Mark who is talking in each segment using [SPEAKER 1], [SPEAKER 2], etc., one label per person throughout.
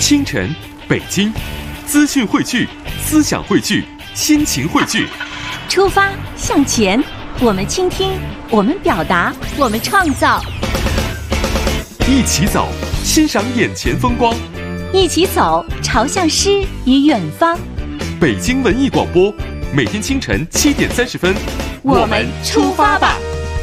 [SPEAKER 1] 清晨，北京，资讯汇聚，思想汇聚，心情汇聚。
[SPEAKER 2] 出发向前，我们倾听，我们表达，我们创造。
[SPEAKER 1] 一起走，欣赏眼前风光。
[SPEAKER 2] 一起走，朝向诗与远方。
[SPEAKER 1] 北京文艺广播，每天清晨7点30分，
[SPEAKER 2] 我们出发吧。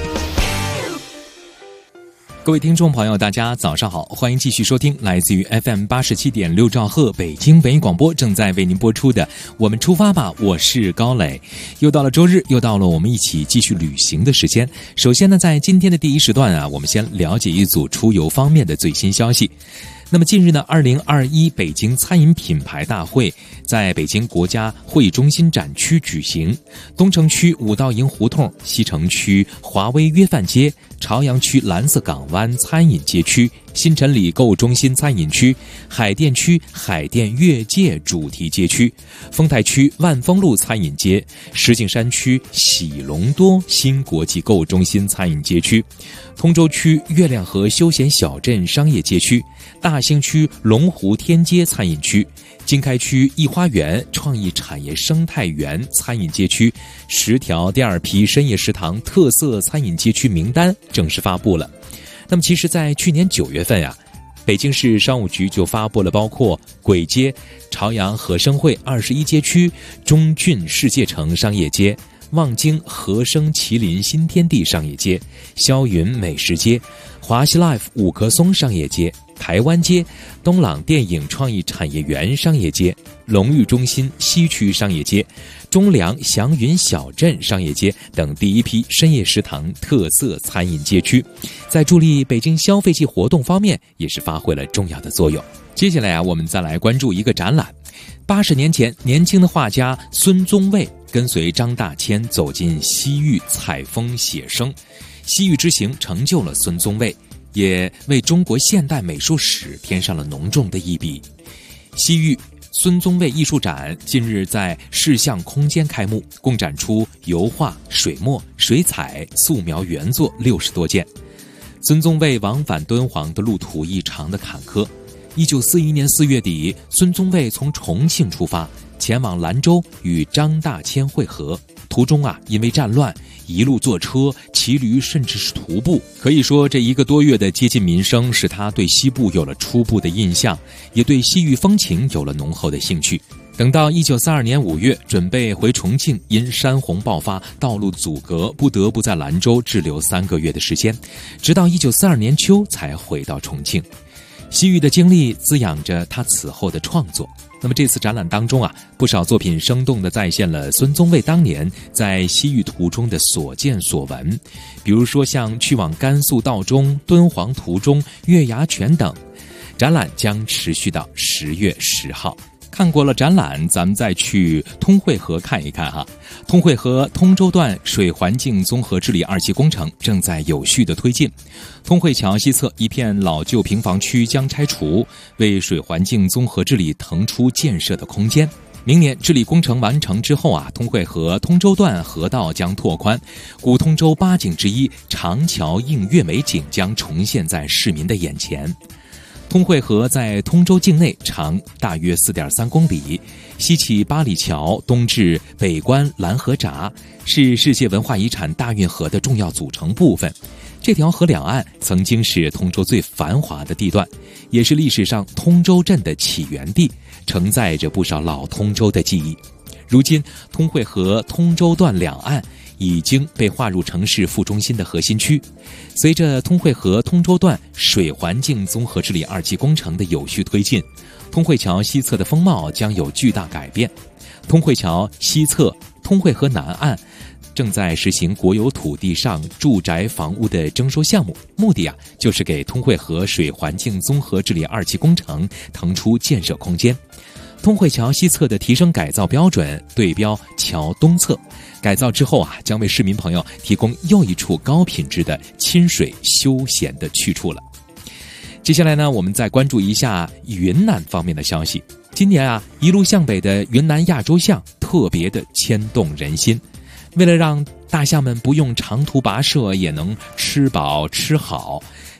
[SPEAKER 3] 各位听众朋友，大家早上好，欢迎继续收听来自于 FM 87.6兆赫北京文艺广播正在为您播出的我们出发吧，我是高磊。又到了周日，又到了我们一起继续旅行的时间。首先呢，在今天的第一时段啊，我们先了解一组出游方面的最新消息。那么近日呢，2021北京餐饮品牌大会在北京国家会议中心展区举行。东城区五道营胡同、西城区华威约饭街、朝阳区蓝色港湾餐饮街区、新城里购物中心餐饮区、海淀区海淀越界主题街区、丰台区万丰路餐饮街、石景山区喜隆多新国际购物中心餐饮街区、通州区月亮河休闲小镇商业街区、大兴区龙湖天街餐饮区、经开区艺花园创意产业生态园餐饮街区10条第二批深夜食堂特色餐饮街区名单正式发布了。那么其实在去年9月份呀，北京市商务局就发布了包括簋街、朝阳和生汇21街区、中郡世界城商业街、望京和生麒麟新天地商业街、霄云美食街、华西 Life 五棵松商业街、台湾街、东朗电影创意产业园商业街、龙誉中心西区商业街、中粮祥云小镇商业街等第一批深夜食堂特色餐饮街区，在助力北京消费季活动方面也是发挥了重要的作用。接下来啊，我们再来关注一个展览。80年前，年轻的画家孙宗卫跟随张大千走进西域采风写生，西域之行成就了孙宗卫，也为中国现代美术史添上了浓重的一笔。西域孙宗卫艺术展近日在视像空间开幕，共展出油画、水墨、水彩、素描原作60多件。孙宗卫往返敦煌的路途异常的坎坷。1941年4月底，孙宗卫从重庆出发，前往兰州与张大千会合。途中啊，因为战乱，一路坐车、骑驴，甚至是徒步。可以说，这1个多月的接近民生，使他对西部有了初步的印象，也对西域风情有了浓厚的兴趣。等到1942年5月，准备回重庆，因山洪爆发，道路阻隔，不得不在兰州滞留3个月的时间，直到1942年秋才回到重庆。西域的经历滋养着他此后的创作。那么这次展览当中啊，不少作品生动地再现了孙宗卫当年在西域途中的所见所闻，比如说像去往甘肃道中、敦煌途中、月牙泉等。展览将持续到10月10号。看过了展览，咱们再去通惠河看一看哈。通惠河通州段水环境综合治理2期工程正在有序的推进。通惠桥西侧一片老旧平房区将拆除，为水环境综合治理腾出建设的空间。明年治理工程完成之后啊，通惠河通州段河道将拓宽，古通州8景之一长桥映月美景将重现在市民的眼前。通惠河在通州境内长大约4.3公里，西起八里桥，东至北关蓝河闸，是世界文化遗产大运河的重要组成部分。这条河两岸曾经是通州最繁华的地段，也是历史上通州镇的起源地，承载着不少老通州的记忆。如今，通惠河通州段两岸已经被划入城市副中心的核心区。随着通惠河通州段水环境综合治理2期工程的有序推进，通惠桥西侧的风貌将有巨大改变。通惠桥西侧通惠河南岸正在实行国有土地上住宅房屋的征收项目，目的啊就是给通惠河水环境综合治理2期工程腾出建设空间。通惠桥西侧的提升改造标准对标桥东侧，改造之后啊，将为市民朋友提供又一处高品质的亲水休闲的去处了。接下来呢，我们再关注一下云南方面的消息。今年啊，一路向北的云南亚洲象特别的牵动人心。为了让大象们不用长途跋涉也能吃饱吃好，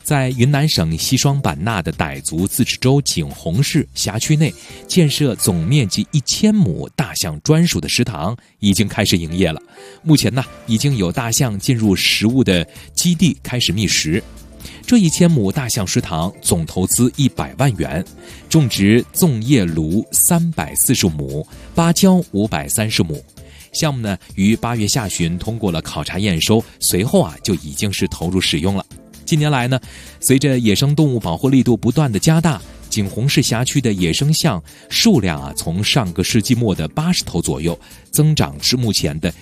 [SPEAKER 3] 在云南省西双版纳的傣族自治州景洪市辖区内建设总面积1000亩大象专属的食堂已经开始营业了。目前呢，已经有大象进入食物的基地开始觅食。这1000亩大象食堂总投资100万元，种植粽叶芦340亩，芭蕉530亩。项目呢，于8月下旬通过了考察验收，随后就已经是投入使用了。近年来呢，随着野生动物保护力度不断的加大，景洪市辖区的野生象数量从上个世纪末的80头左右，增长至目前的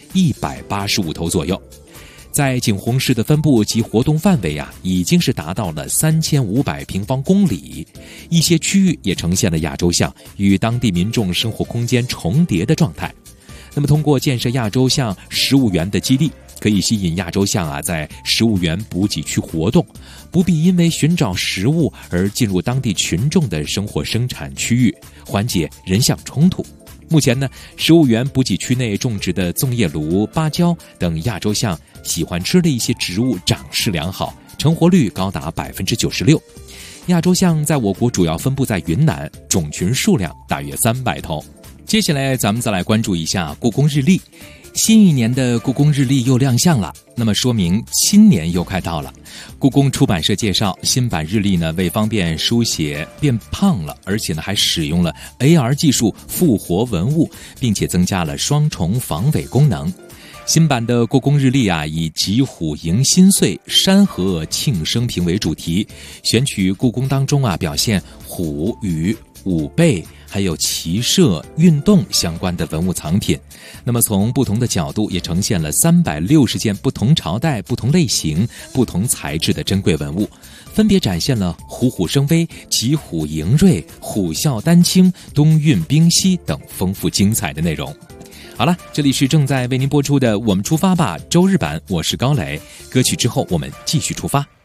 [SPEAKER 3] 185头左右。在景洪市的分布及活动范围已经是达到了3500平方公里，一些区域也呈现了亚洲象与当地民众生活空间重叠的状态。那么通过建设亚洲象食物园的基地，可以吸引亚洲象在食物园补给区活动，不必因为寻找食物而进入当地群众的生活生产区域，缓解人象冲突。目前呢，食物园补给区内种植的粽叶芦、芭蕉等亚洲象喜欢吃的一些植物长势良好，成活率高达96%。亚洲象在我国主要分布在云南，种群数量大约300头。接下来咱们再来关注一下故宫日历。新一年的故宫日历又亮相了，那么说明新年又快到了。故宫出版社介绍，新版日历呢为方便书写变胖了，而且呢还使用了 AR 技术复活文物，并且增加了双重防伪功能。新版的故宫日历以吉虎迎新岁、山河庆生平为主题，选取故宫当中表现虎与武备还有骑射运动相关的文物藏品。那么从不同的角度也呈现了360件不同朝代、不同类型、不同材质的珍贵文物，分别展现了虎虎生威、吉虎迎瑞、虎啸丹青、东运冰溪等丰富精彩的内容。好了，这里是正在为您播出的我们出发吧周日版，我是高磊。歌曲之后我们继续出发。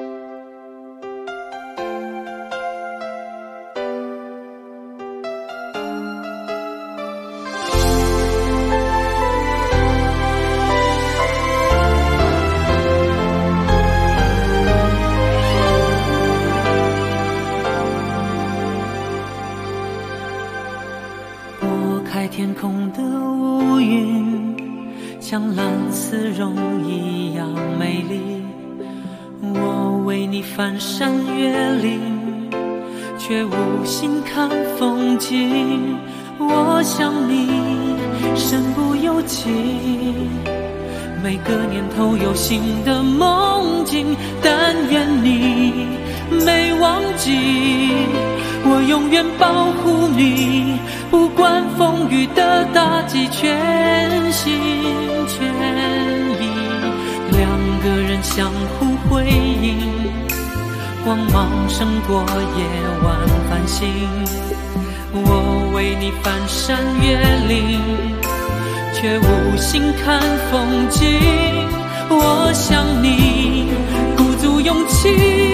[SPEAKER 4] 天空的乌云像蓝丝绒一样美丽，我为你翻山越岭，却无心看风景。我想你身不由己，每个年头有新的梦境，但愿你没忘记，我永远保护你，不管风雨的打击，全心全意。两个人相互辉映，光芒胜过夜晚繁星。我为你翻山越岭，却无心看风景。我想你鼓足勇气，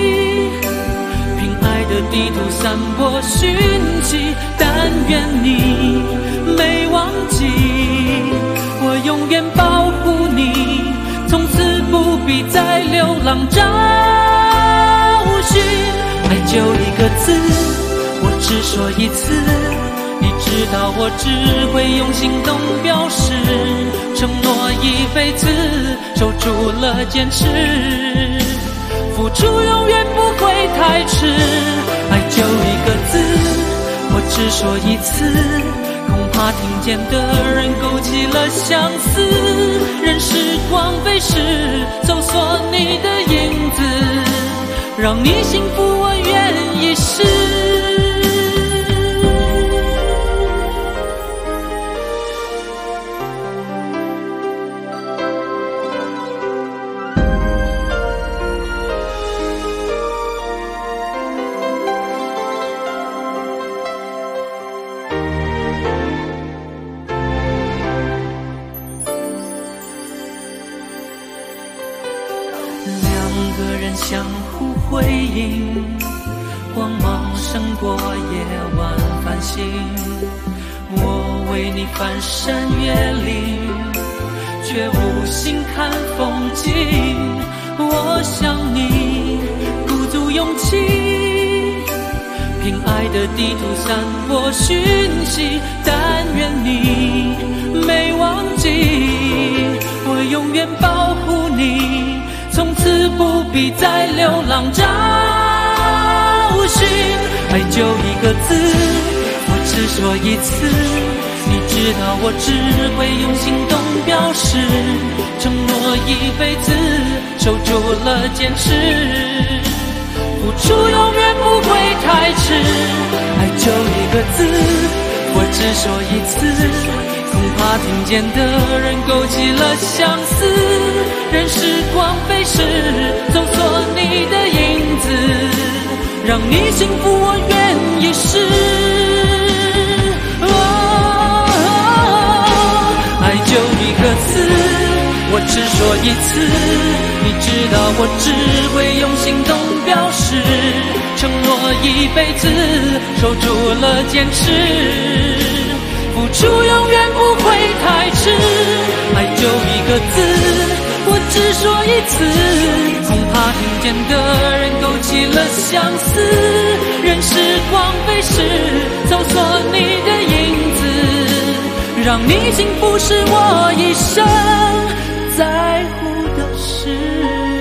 [SPEAKER 4] 爱的地图散播讯息，但愿你没忘记，我永远保护你，从此不必再流浪找寻。爱就一个字，我只说一次，你知道我只会用行动表示，承诺一辈子，守住了坚持，付出永远不会太迟。爱就一个字，我只说一次，恐怕听见的人勾起了相思。任时光飞逝，搜索你的影子，让你幸福我愿意试。相互辉映，光芒胜过夜晚繁星。我为你翻山越岭，却无心看风景。我想你鼓勇气，凭爱的地图散播讯息，但愿你没忘记，我永远保护你，从此不必再流浪找寻。爱就一个字，我只说一次，你知道我只会用行动表示，承诺一辈子，守住了坚持，付出永远不会太迟。爱就一个字，我只说一次，恐怕听见的人勾起了相思，任时光飞逝，搜索你的影子，让你幸福我愿意试。爱就一个字，我只说一次，你知道我只会用行动表示，承诺一辈子，守住了坚持，付出永远不会太迟。爱就一个字，我只说一次，恐怕听见的人勾起了相思，任时光飞逝，搜索你的影子，让你幸福是我一生在乎的事。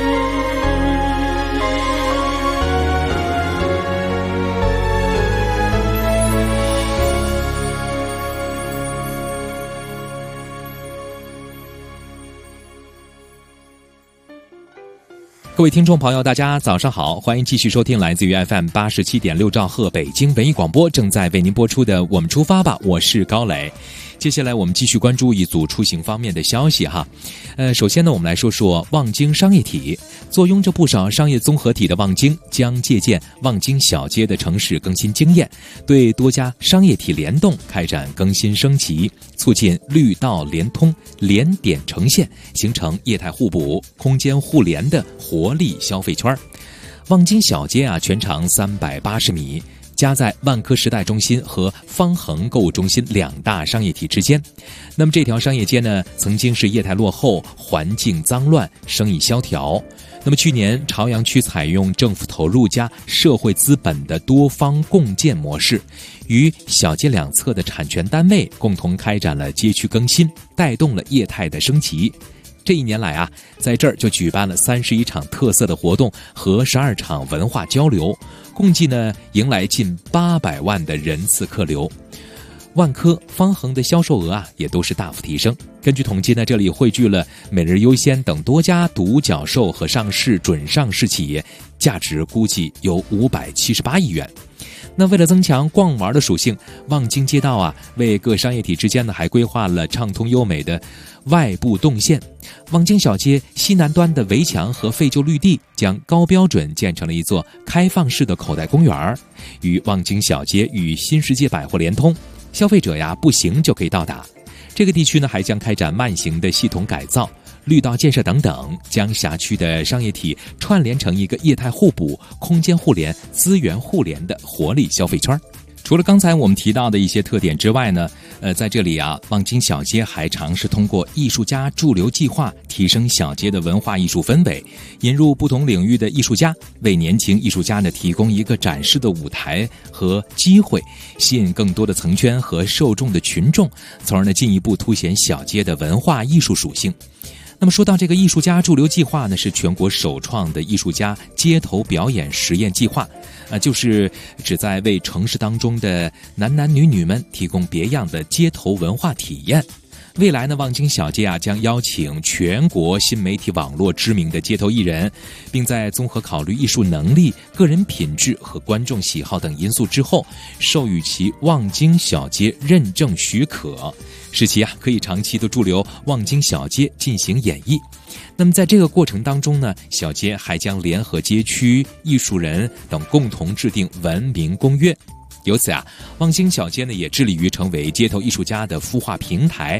[SPEAKER 3] 各位听众朋友大家早上好，欢迎继续收听来自于 FM87.6 兆赫北京文艺广播正在为您播出的我们出发吧，我是高磊。接下来我们继续关注一组出行方面的消息哈。首先呢，我们来说说望京商业体。坐拥着不少商业综合体的望京将借鉴望京小街的城市更新经验，对多家商业体联动开展更新升级，促进绿道联通、联点呈现，形成业态互补、空间互联的活力消费圈。望京小街全长380米，夹在万科时代中心和方恒购物中心两大商业体之间。那么这条商业街呢，曾经是业态落后、环境脏乱、生意萧条。那么去年朝阳区采用政府投入加社会资本的多方共建模式，与小街两侧的产权单位共同开展了街区更新，带动了业态的升级。这一年来在这儿就举办了31场特色的活动和12场文化交流，共计呢迎来近800万的人次客流。万科、方恒的销售额也都是大幅提升。根据统计呢，这里汇聚了每日优先等多家独角兽和上市、准上市企业，价值估计有578亿元。那为了增强逛玩的属性，望京街道为各商业体之间呢还规划了畅通优美的外部动线。望京小街西南端的围墙和废旧绿地将高标准建成了一座开放式的口袋公园，与望京小街与新世界百货联通，消费者步行就可以到达。这个地区呢还将开展慢行的系统改造、绿道建设等等，将辖区的商业体串联成一个业态互补、空间互联、资源互联的活力消费圈。除了刚才我们提到的一些特点之外呢，在这里望京小街还尝试通过艺术家驻留计划提升小街的文化艺术氛围，引入不同领域的艺术家，为年轻艺术家呢提供一个展示的舞台和机会，吸引更多的层圈和受众的群众，从而呢进一步凸显小街的文化艺术属性。那么说到这个艺术家驻留计划呢，是全国首创的艺术家街头表演实验计划，就是旨在为城市当中的男男女女们提供别样的街头文化体验。未来呢，望京小街将邀请全国新媒体网络知名的街头艺人，并在综合考虑艺术能力、个人品质和观众喜好等因素之后，授予其望京小街认证许可，使其可以长期的驻留望京小街进行演绎。那么在这个过程当中呢，小街还将联合街区艺术人等共同制定文明公约。由此望京小街呢也致力于成为街头艺术家的孵化平台，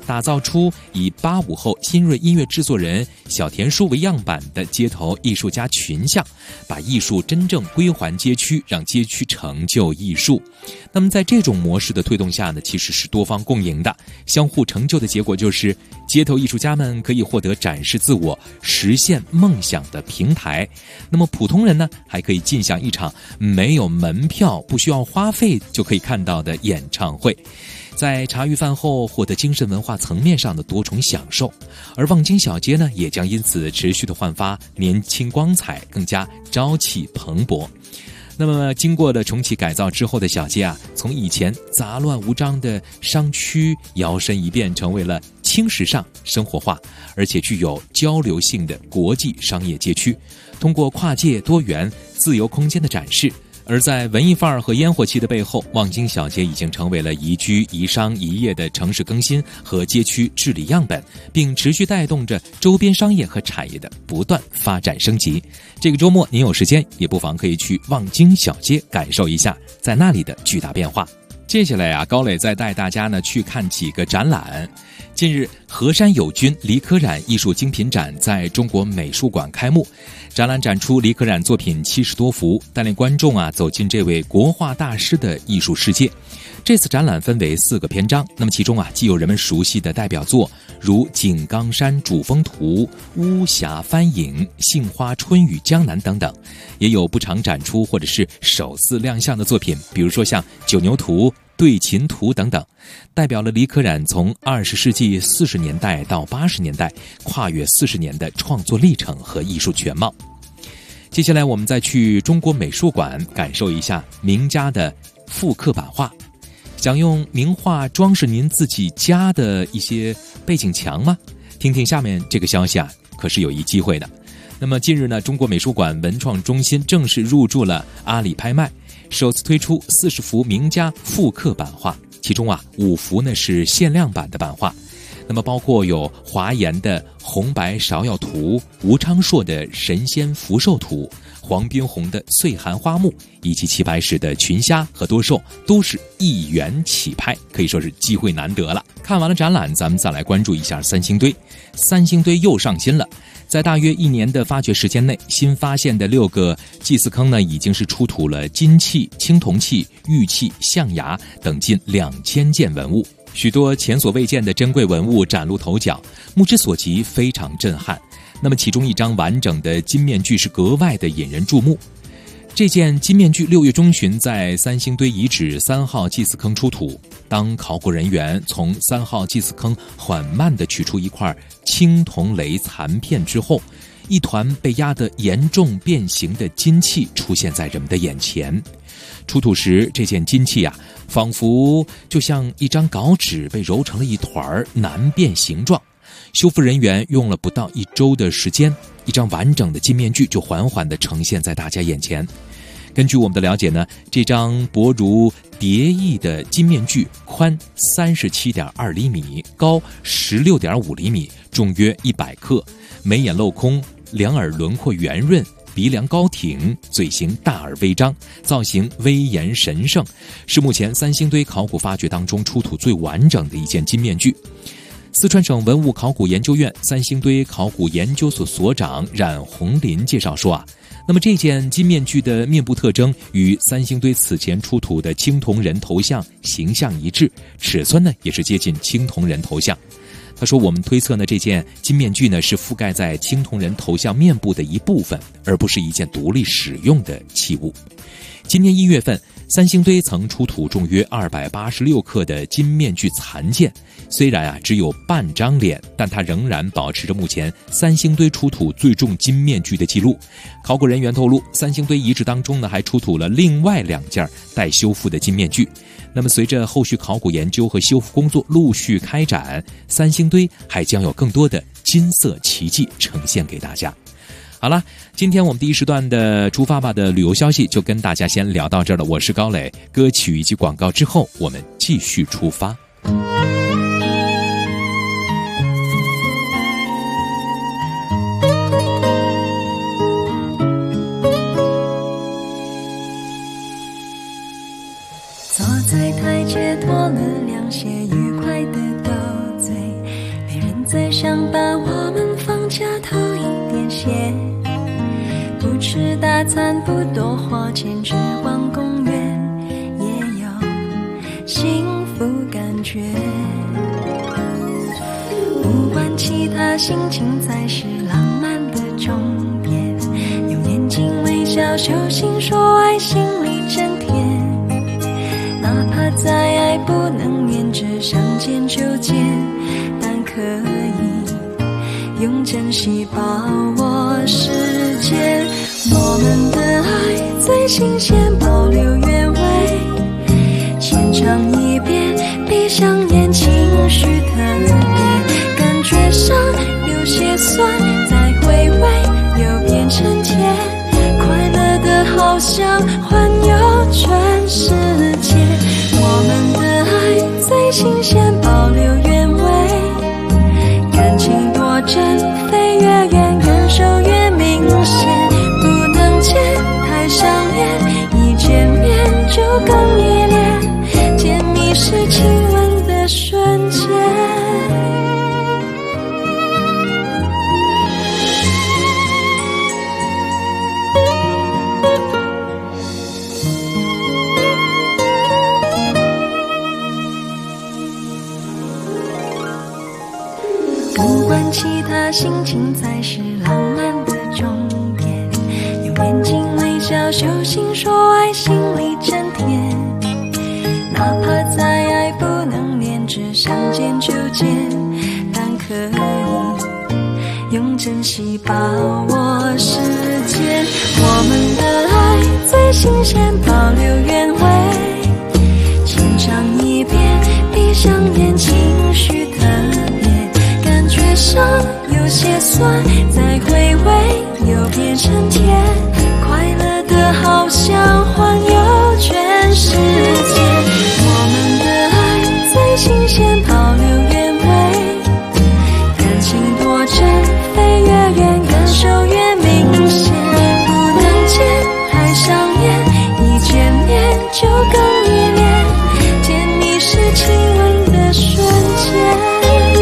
[SPEAKER 3] 打造出以85后新锐音乐制作人小田叔为样板的街头艺术家群像，把艺术真正归还街区，让街区成就艺术。那么在这种模式的推动下呢，其实是多方共赢的，相互成就的结果就是街头艺术家们可以获得展示自我、实现梦想的平台。那么普通人呢，还可以尽享一场没有门票、不需要花费就可以看到的演唱会，在茶余饭后获得精神文化层面上的多重享受。而望京小街呢，也将因此持续的焕发年轻光彩，更加朝气蓬勃。那么经过了重启改造之后的小街啊，从以前杂乱无章的商区摇身一变成为了轻时尚、生活化，而且具有交流性的国际商业街区。通过跨界、多元、自由空间的展示，而在文艺范儿和烟火气的背后，望京小街已经成为了宜居、宜商、宜业的城市更新和街区治理样本，并持续带动着周边商业和产业的不断发展升级。这个周末您有时间，也不妨可以去望京小街感受一下在那里的巨大变化。接下来高磊再带大家呢去看几个展览。近日，河山友军李可染艺术精品展在中国美术馆开幕，展览展出李可染作品70多幅，带领观众走进这位国画大师的艺术世界。这次展览分为4个篇章，那么其中既有人们熟悉的代表作，如《井冈山主峰图》、巫峡帆影、杏花春雨江南等等，也有不常展出或者是首次亮相的作品，比如说像九牛图、对琴图等等，代表了李可染从20世纪40年代到80年代跨越40年的创作历程和艺术全貌。接下来我们再去中国美术馆感受一下名家的复刻版画。想用名画装饰您自己家的一些背景墙吗？听听下面这个消息可是有一机会的。那么近日呢，中国美术馆文创中心正式入驻了阿里拍卖，首次推出40幅名家复刻版画，其中5幅呢是限量版的版画。那么包括有华严的红白芍药图、吴昌硕的神仙福寿图、黄宾虹的岁寒花木，以及齐白石的群虾和多寿，都是1元起拍，可以说是机会难得了。看完了展览，咱们再来关注一下三星堆。三星堆又上新了，在大约1年的发掘时间内，新发现的6个祭祀坑呢，已经是出土了金器、青铜器、玉器、象牙等近2000件文物。许多前所未见的珍贵文物崭露头角，目之所及非常震撼。那么其中一张完整的金面具是格外的引人注目。这件金面具6月中旬在三星堆遗址3号祭祀坑出土，当考古人员从3号祭祀坑缓慢地取出一块青铜雷残片之后，一团被压得严重变形的金器出现在人们的眼前。出土时，这件金器仿佛就像一张稿纸被揉成了一团，难辨形状。修复人员用了不到1周的时间，一张完整的金面具就缓缓地呈现在大家眼前。根据我们的了解呢，这张薄如蝶翼的金面具宽37.2厘米，高16.5厘米，重约100克，眉眼镂空，两耳轮廓圆润，鼻梁高挺，嘴型大而微张，造型威严神圣，是目前三星堆考古发掘当中出土最完整的一件金面具。四川省文物考古研究院三星堆考古研究所所长冉红林介绍说那么这件金面具的面部特征与三星堆此前出土的青铜人头像形象一致，尺寸呢也是接近青铜人头像。他说，我们推测呢，这件金面具呢是覆盖在青铜人头像面部的一部分，而不是一件独立使用的器物。今年1月份，三星堆曾出土重约286克的金面具残件，虽然只有半张脸，但它仍然保持着目前三星堆出土最重金面具的记录。考古人员透露，三星堆遗址当中呢还出土了另外2件待修复的金面具。那么随着后续考古研究和修复工作陆续开展，三星堆还将有更多的金色奇迹呈现给大家。好了，今天我们第一时段的出发吧的旅游消息就跟大家先聊到这儿了。我是高磊，歌曲以及广告之后，我们继续出发。
[SPEAKER 5] 坐在台阶脱了凉鞋，愉快的到嘴， 再想把我们放假偷一点闲，不吃大餐，不多花钱，只逛公园，也有幸福感觉。不管其他，心情才是浪漫的终点。用眼睛微笑，手心说爱，心里真甜。哪怕再爱不能连着相见就见，但可以用珍惜把握时间。我们的爱最新鲜，保留原味，浅尝一遍，闭上眼，情绪特别，感觉上有些酸，再回味又变成甜，快乐的好像环游全世界。我们的爱最新鲜，保留原味，感情多真，飞越远，感受越明显，不能见太想念，一见面就更依恋，甜蜜是亲吻的瞬间。不管其他，心情才是浪漫的终点。用眼睛微笑，手心说爱，心里真甜。哪怕再爱不能连着相见就见，但可以用珍惜把握时间。我们的爱最新鲜，保留原味，浅尝一遍，闭上眼，情绪特别，感觉上有些酸，再回味又变成甜，快乐的好像环游全世界。我们的爱最新鲜，保留原味，感情多真，飞越远，感受越明显，不能见太想念，一见面就更依恋，甜蜜是亲吻的瞬间。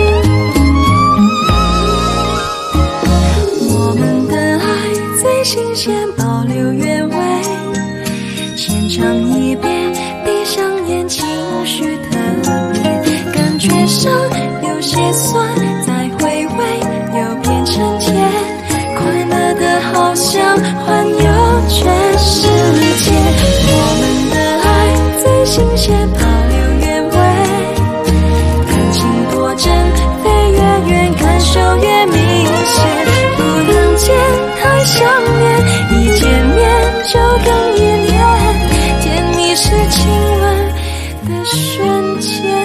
[SPEAKER 5] 我们的爱最新鲜，保留原味，浅尝一遍，闭上眼，情绪特别，感觉上有些酸，再回味又变成甜，快乐的好像环游全世界。我们的爱最新鲜，保留原味，感情多真，飞越远，感受越明显，不能见太想念，一见面就更依恋，甜蜜是亲吻的瞬间。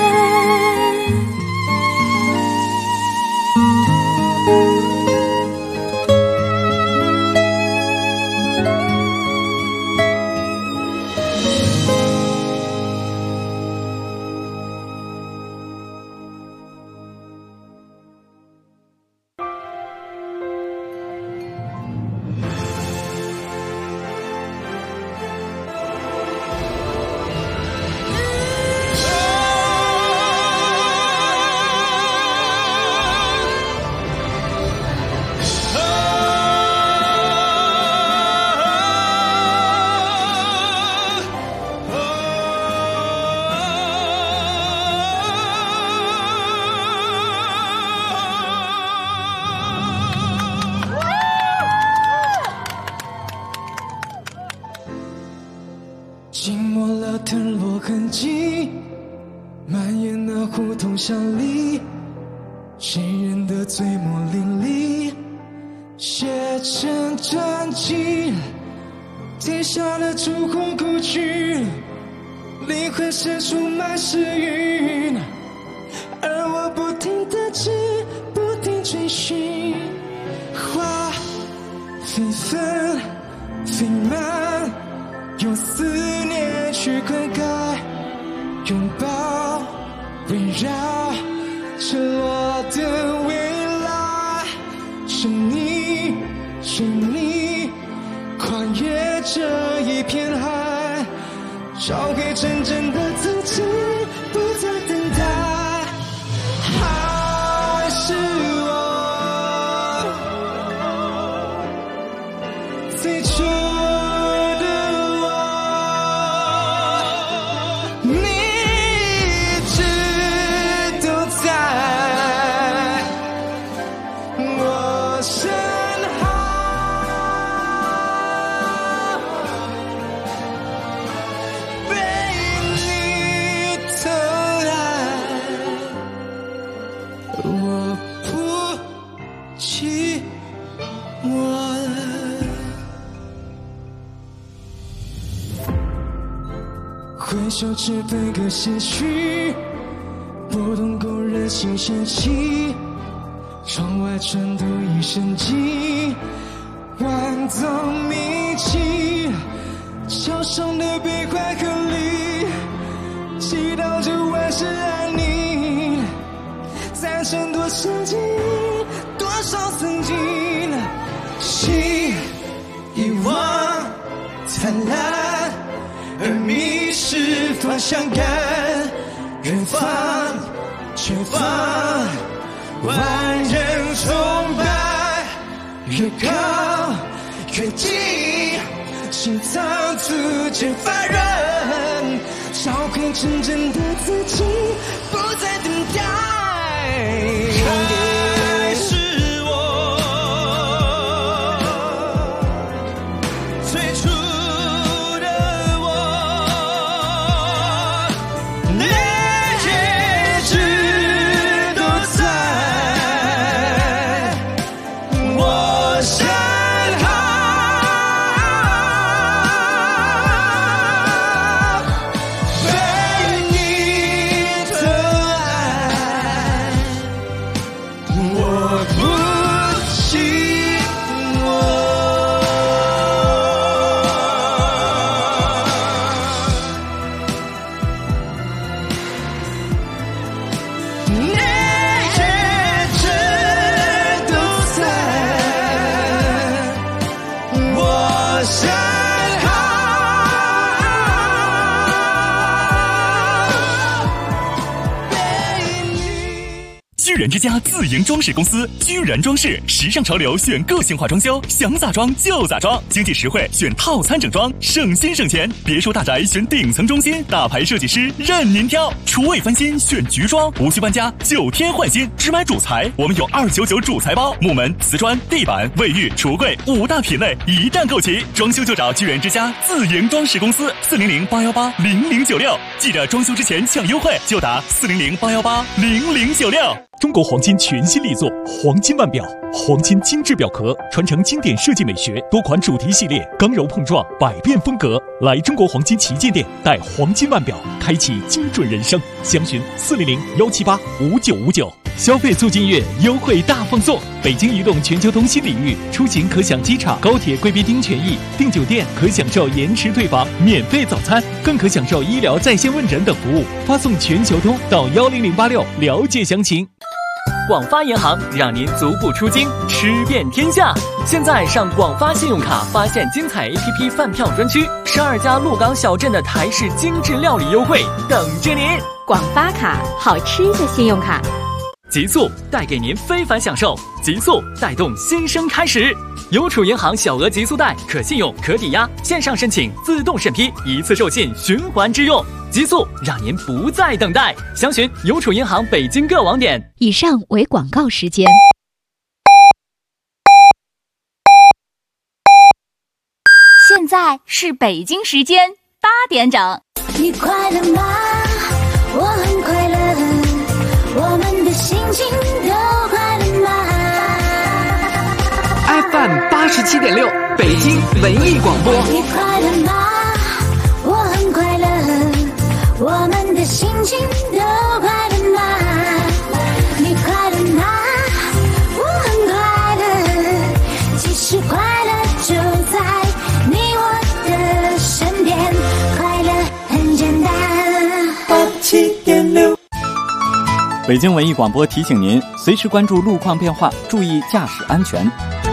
[SPEAKER 6] 静默了腾落痕迹，蔓延那胡同巷里，谁人的醉墨淋漓，写成传奇。天下的烛火故去，灵魂深处满是云，而我不停地知，不停追寻。花飞纷飞满，用思念去灌溉，拥抱围绕赤裸的未来。是你，是你，跨越这一片海，找回真正的自己，不再等待。还是挥手指分割些许，拨动勾人心弦起，窗外传读一声寂，万奏鸣泣，桥上的悲欢合离，祈祷着万事安宁，赞成多深情，多少曾经，心遗忘灿烂，而迷失方向感，远方前方万人崇拜，越高越近，心脏逐渐发软，找回真正的自己，不再等待。还是我最初的我，那一直都在我身后。
[SPEAKER 1] 居然之家自营装饰公司，居然装饰，时尚潮流选个性化装修，想咋装就咋装，经济实惠选套餐整装，省心省钱。别墅大宅选顶层中心，大牌设计师任您挑。厨卫翻新选菊装，无需搬家，9天换新，只买主材，我们有299主材包，木门、瓷砖、地板、卫浴、橱柜5大品类一站购齐。装修就找居然之家自营装饰公司，400-818-0096，记得装修之前抢优惠，就打400-818-0096。
[SPEAKER 7] 中国黄金全新力作黄金腕表，黄金精致表壳，传承经典设计美学，多款主题系列，刚柔碰撞，百变风格。来中国黄金旗舰店，带黄金腕表，开启精准人生。详询400-178-5959。消费促进月优惠大放送，北京移动全球通新领域，出行可享机场、高铁贵宾厅权益，订酒店可享受延迟退房、免费早餐，更可享受医疗在线问诊等服务。发送全球通到10086了解详情。
[SPEAKER 8] 广发银行让您足不出京，吃遍天下。现在上广发信用卡发现精彩 APP 饭票专区，12家鹿港小镇的台式精致料理优惠等着您。
[SPEAKER 9] 广发卡，好吃的信用卡。
[SPEAKER 8] 极速带给您非凡享受，极速带动新生开始。邮储银行小额极速贷，可信用、可抵押，线上申请自动审批，一次授信循环支用。极速让您不再等待，详询邮储银行北京各网点。
[SPEAKER 9] 以上为广告时间。
[SPEAKER 2] 现在是北京时间8点整。
[SPEAKER 5] 你快乐吗？我很快乐，我们的心情都快乐吗？
[SPEAKER 10] FM 87.6北京文艺广播。
[SPEAKER 5] 你快乐吗？我很快乐，我们的心情都快乐吗？你快乐吗？我很快乐，其实快乐就在你我的身边，快乐很简单。87.6。
[SPEAKER 11] 北京文艺广播提醒您，随时关注路况变化，注意驾驶安全。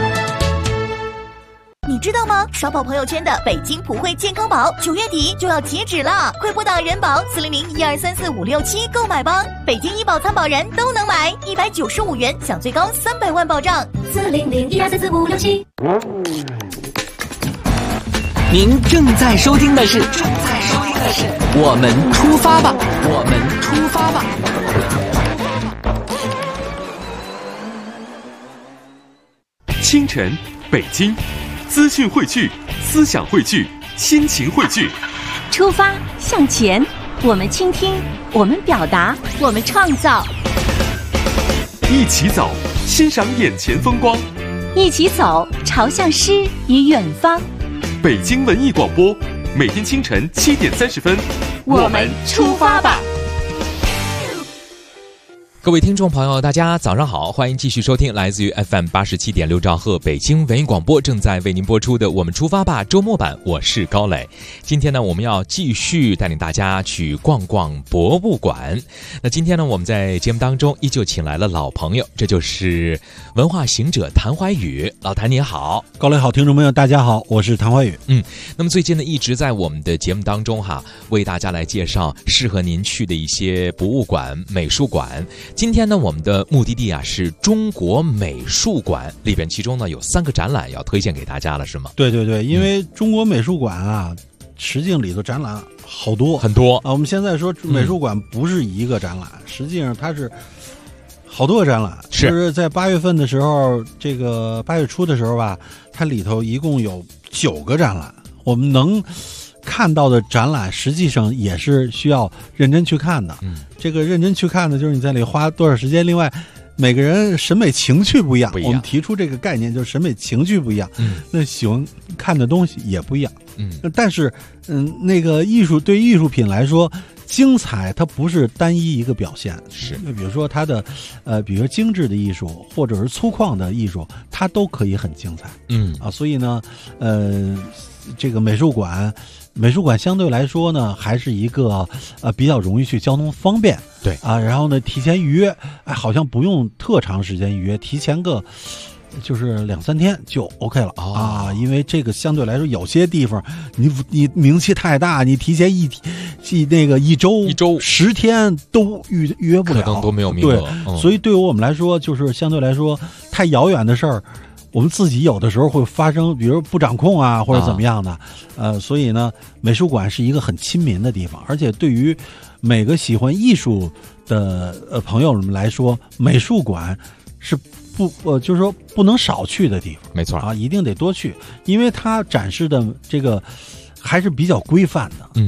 [SPEAKER 2] 你知道吗？刷爆朋友圈的北京普惠健康宝9月底就要截止了，快拨打人保400-1234567购买吧。北京医保参保人都能买，195元享最高300万保障。
[SPEAKER 5] 400-1234567。
[SPEAKER 10] 您正在收听的是我们出发吧，我们出发吧。
[SPEAKER 1] 清晨，北京，资讯汇聚，思想汇聚，心情汇聚。
[SPEAKER 2] 出发向前，我们倾听，我们表达，我们创造。
[SPEAKER 1] 一起走，欣赏眼前风光。
[SPEAKER 2] 一起走，朝向诗与远方。
[SPEAKER 1] 北京文艺广播每天清晨7点30分，
[SPEAKER 2] 我们出发吧。
[SPEAKER 3] 各位听众朋友，大家早上好，欢迎继续收听来自于 FM 87.6兆赫北京文艺广播正在为您播出的《我们出发吧》周末版，我是高磊。今天呢，我们要继续带领大家去逛逛博物馆。那今天呢，我们在节目当中依旧请来了老朋友，这就是文化行者谭怀宇。老谭你好。
[SPEAKER 12] 高磊好，听众朋友大家好，我是谭怀宇。
[SPEAKER 3] 那么最近呢，一直在我们的节目当中为大家来介绍适合您去的一些博物馆、美术馆。今天呢，我们的目的地是中国美术馆，里边其中呢有3个展览要推荐给大家了，是吗？
[SPEAKER 12] 对对对，因为中国美术馆实际上里头展览好多
[SPEAKER 3] 很多
[SPEAKER 12] 我们现在说美术馆不是一个展览，实际上它是好多个展览。就是在8月份的时候，这个8月初的时候吧，它里头一共有9个展览。我们能看到的展览实际上也是需要认真去看的。这个认真去看的就是你在里花多少时间，另外每个人审美情趣不一样，我们提出这个概念就是审美情趣不一样，那喜欢看的东西也不一样。但是那个对艺术品来说，精彩它不是单一一个表现，是比如说它的比如说精致的艺术或者是粗犷的艺术，它都可以很精彩。所以呢这个美术馆相对来说呢，还是一个比较容易去，交通方便。对然后呢提前预约，好像不用特长时间预约，提前个就是2-3天就 OK 了因为这个相对来说有些地方你名气太大，你提前一周10天都预约不了，
[SPEAKER 3] 可能都没有名额。
[SPEAKER 12] 对，所以对于我们来说，就是相对来说太遥远的事儿，我们自己有的时候会发生，比如不掌控或者怎么样的，所以呢，美术馆是一个很亲民的地方，而且对于每个喜欢艺术的朋友们来说，美术馆是就是说不能少去的地方。
[SPEAKER 3] 没错
[SPEAKER 12] 一定得多去，因为它展示的这个还是比较规范的，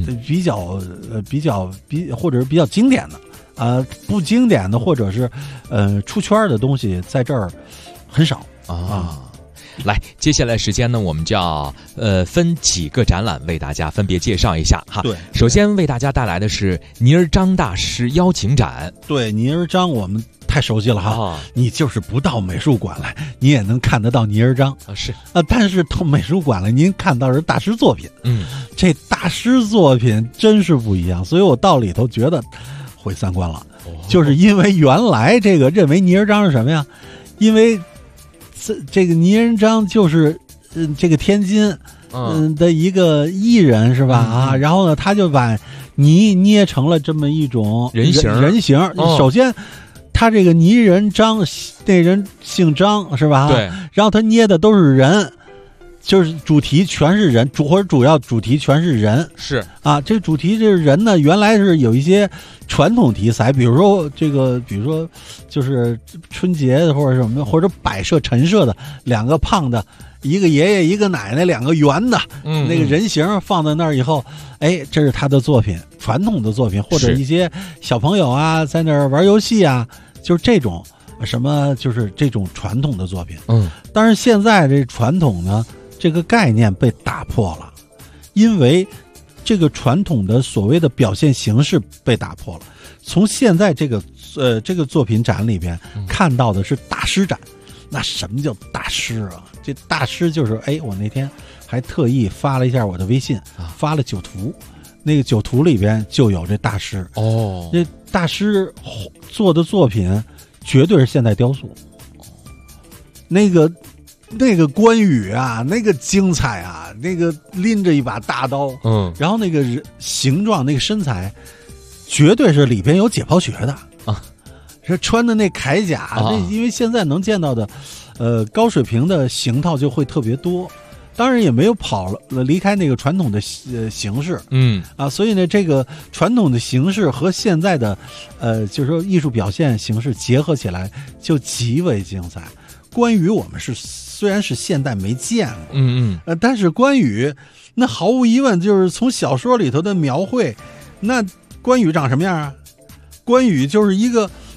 [SPEAKER 12] 或者是比较经典的，不经典的或者是出圈的东西在这儿很少。
[SPEAKER 3] 来，接下来时间呢，我们就要分几个展览为大家分别介绍一下
[SPEAKER 12] 对，
[SPEAKER 3] 首先为大家带来的是倪尔章大师邀请展。
[SPEAKER 12] 对，倪尔章我们太熟悉了你就是不到美术馆来，你也能看得到倪尔章
[SPEAKER 3] 是
[SPEAKER 12] 但是到美术馆来，您看到是大师作品。这大师作品真是不一样，所以我到里头觉得毁三观了。就是因为原来这个认为倪尔章是什么呀？因为这个倪尔章就是这个天津的一个艺人是吧然后呢他就把泥捏成了这么一种人形。首先他这个泥人张，那人姓张是吧？对。然后他捏的都是人，就是主题全是人，或者主要主题全是人。
[SPEAKER 3] 是
[SPEAKER 12] 这个主题这人呢，原来是有一些传统题材，比如说就是春节或者什么，或者摆设陈设的2个胖的，一个爷爷一个奶奶，2个圆的，那个人形放在那儿以后，这是他的作品，传统的作品，或者一些小朋友在那儿玩游戏就是这种什么，就是这种传统的作品。但是现在这传统呢，这个概念被打破了，因为这个传统的所谓的表现形式被打破了。从现在这个作品展里边看到的是大师展。那什么叫大师这大师就是我那天还特意发了一下我的微信，发了9图，那个9图里边就有这大师。这大师做的作品绝对是现代雕塑。那个关羽那个精彩那个拎着一把大刀，然后那个形状那个身材绝对是里边有解剖学的是穿的那铠甲，因为现在能见到的高水平的形套就会特别多，当然也没有离开那个传统的形式。所以呢这个传统的形式和现在的就是说艺术表现形式结合起来就极为精彩。关羽我们虽然是现代没见过，但是关羽那毫无疑问就是从小说里头的描绘，那关羽长什么样关羽就是一个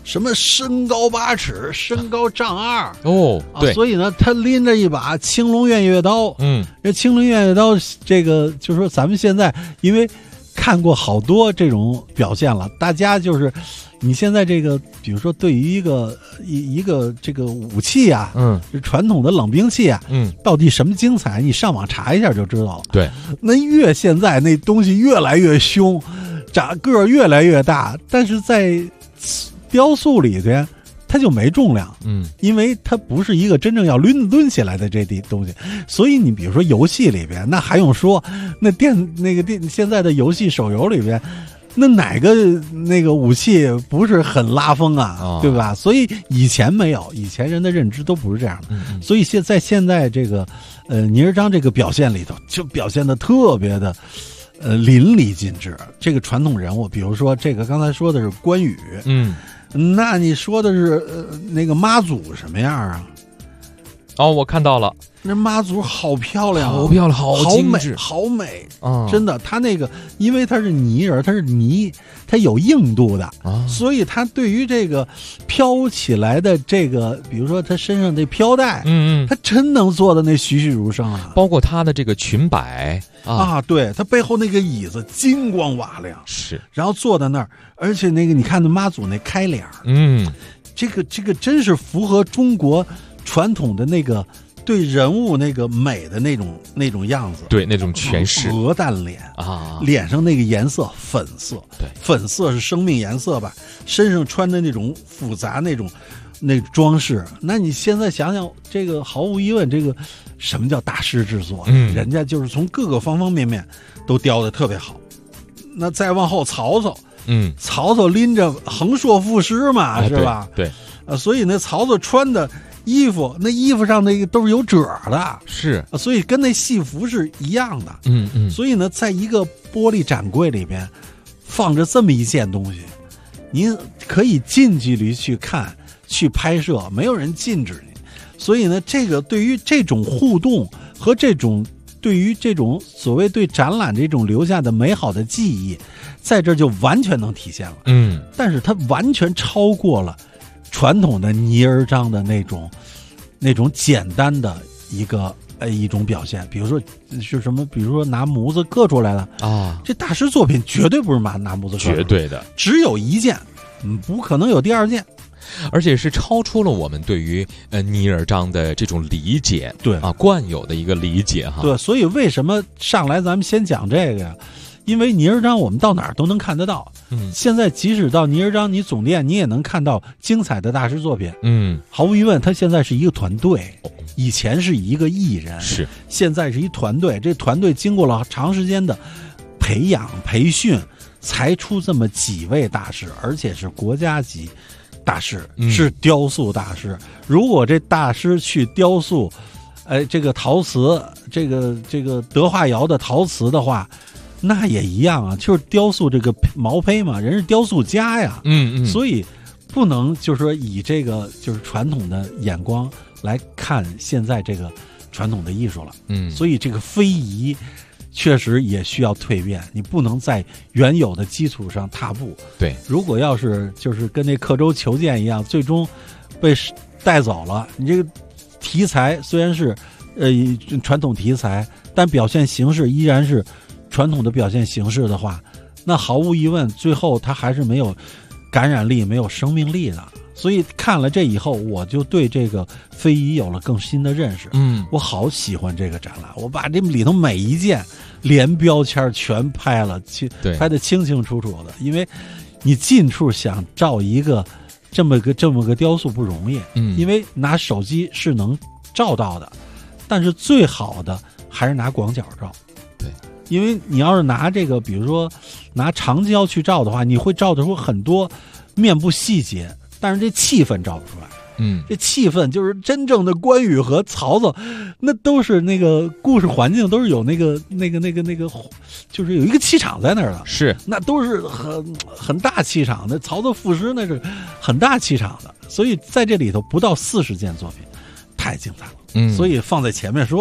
[SPEAKER 12] 什么身高8尺，身高丈2
[SPEAKER 3] 哦，对，
[SPEAKER 12] 所以呢，他拎着一把青龙偃月刀。这青龙偃月刀，这个就是说，咱们现在因为看过好多这种表现了，大家就是你现在这个，比如说对于一个这个武器啊，传统的冷兵器啊，到底什么精彩，你上网查一下就知道了。
[SPEAKER 3] 对，
[SPEAKER 12] 那现在那东西越来越凶，个儿越来越大，但是在雕塑里边它就没重量，因为它不是一个真正要抡起来的这东西，所以你比如说游戏里边，那还用说，那现在的游戏手游里边，那哪个那个武器不是很拉风啊，对吧？所以以前没有，以前人的认知都不是这样的，所以现在这个倪尔章这个表现里头，就表现的特别的淋漓尽致。这个传统人物，比如说这个刚才说的是关羽，那你说的是那个妈祖什么样啊？
[SPEAKER 3] 哦，我看到了，
[SPEAKER 12] 那妈祖好漂亮，
[SPEAKER 3] 好漂亮，好精致，
[SPEAKER 12] 好美啊！真的，他那个因为他是泥人，他是泥，他有硬度的所以他对于这个飘起来的这个，比如说他身上这飘带，他真能做的那栩栩如生啊！
[SPEAKER 3] 包括他的这个裙摆
[SPEAKER 12] 对，他背后那个椅子金光瓦亮，
[SPEAKER 3] 是，
[SPEAKER 12] 然后坐在那儿，而且那个你看那妈祖那开脸，这个真是符合中国传统的那个对人物那个美的那种样子，
[SPEAKER 3] 对，那种诠释，
[SPEAKER 12] 鹅蛋脸脸上那个颜色粉色，
[SPEAKER 3] 对，
[SPEAKER 12] 粉色是生命颜色吧，身上穿的那种复杂那种装饰，那你现在想想，这个毫无疑问，这个什么叫大师制作？人家就是从各个方方面面都雕得特别好。那再往后，曹操拎着横槊赋诗嘛，是吧？
[SPEAKER 3] 对，
[SPEAKER 12] 所以那曹操穿的衣服，那衣服上那个都是有褶的，
[SPEAKER 3] 是，
[SPEAKER 12] 所以跟那戏服是一样的。所以呢，在一个玻璃展柜里边放着这么一件东西，您可以近距离去看、去拍摄，没有人禁止你。所以呢，这个对于这种互动和对于这种所谓对展览这种留下的美好的记忆，在这就完全能体现了。但是它完全超过了传统的倪尔章的那种简单的一种表现。比如说是什么？比如说拿模子刻出来的这大师作品绝对不是拿模子刻出来的，
[SPEAKER 3] 绝对的，
[SPEAKER 12] 只有一件，不可能有第二件。
[SPEAKER 3] 而且是超出了我们对于倪尔章的这种理解，
[SPEAKER 12] 对
[SPEAKER 3] 惯有的一个理解
[SPEAKER 12] 对，所以为什么上来咱们先讲这个呀？因为倪尔章我们到哪儿都能看得到。现在即使到倪尔章你总店，你也能看到精彩的大师作品。毫无疑问，他现在是一个团队，以前是一个艺人，
[SPEAKER 3] 是，
[SPEAKER 12] 现在是一团队。这团队经过了长时间的培养培训，才出这么几位大师，而且是国家级大师，是雕塑大师。如果这大师去雕塑，这个陶瓷，这个德化窑的陶瓷的话，那也一样啊，就是雕塑这个毛坯嘛，人是雕塑家呀。所以不能就是说以这个就是传统的眼光来看现在这个传统的艺术了。所以这个非遗确实也需要蜕变，你不能在原有的基础上踏步。
[SPEAKER 3] 对，
[SPEAKER 12] 如果要是就是跟那刻舟求剑一样，最终被带走了，你这个题材虽然是传统题材，但表现形式依然是传统的表现形式的话，那毫无疑问，最后它还是没有感染力、没有生命力的。所以看了这以后，我就对这个非遗有了更新的认识。我好喜欢这个展览，我把这里头每一件连标签全拍了，拍得清清楚楚的。因为你近处想照一个这么个雕塑不容易，因为拿手机是能照到的，但是最好的还是拿广角照。
[SPEAKER 3] 对，
[SPEAKER 12] 因为你要是拿这个，比如说拿长焦去照的话，你会照得出很多面部细节。但是这气氛照不出来，这气氛就是真正的关羽和曹操，那都是那个故事环境都是有那个，就是有一个气场在那儿的，
[SPEAKER 3] 是，
[SPEAKER 12] 那都是很大气场的。曹操赋诗那是很大气场的，所以在这里头不到40件作品，太精彩了。所以放在前面说。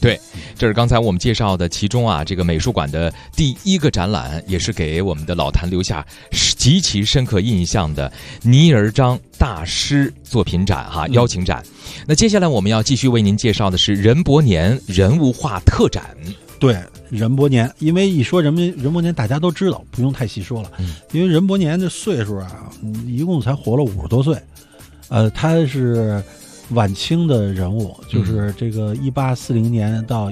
[SPEAKER 3] 对，这是刚才我们介绍的其中啊，这个美术馆的第一个展览，也是给我们的老谭留下极其深刻印象的倪尔章大师作品展哈，邀请展。那接下来我们要继续为您介绍的是任伯年人物画特展。
[SPEAKER 12] 对，任伯年，因为一说任伯年大家都知道，不用太细说了。因为任伯年的岁数啊，一共才活了50多岁。他是晚清的人物，就是这个1840年到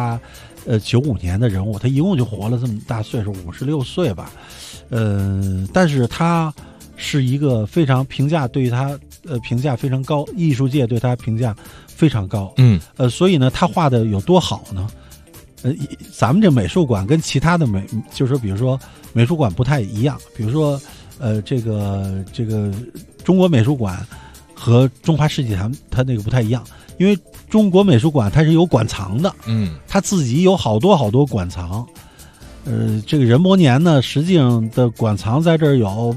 [SPEAKER 12] 1895年的人物，他一共就活了这么大岁数，56岁吧。但是他是一个非常评价对他评价非常高，艺术界对他评价非常高。所以呢，他画的有多好呢？咱们这美术馆跟其他的就是说比如说美术馆不太一样，比如说这个中国美术馆和中华世纪坛它那个不太一样，因为中国美术馆它是有馆藏的，它自己有好多馆藏。这个任伯年呢，实际上的馆藏在这儿有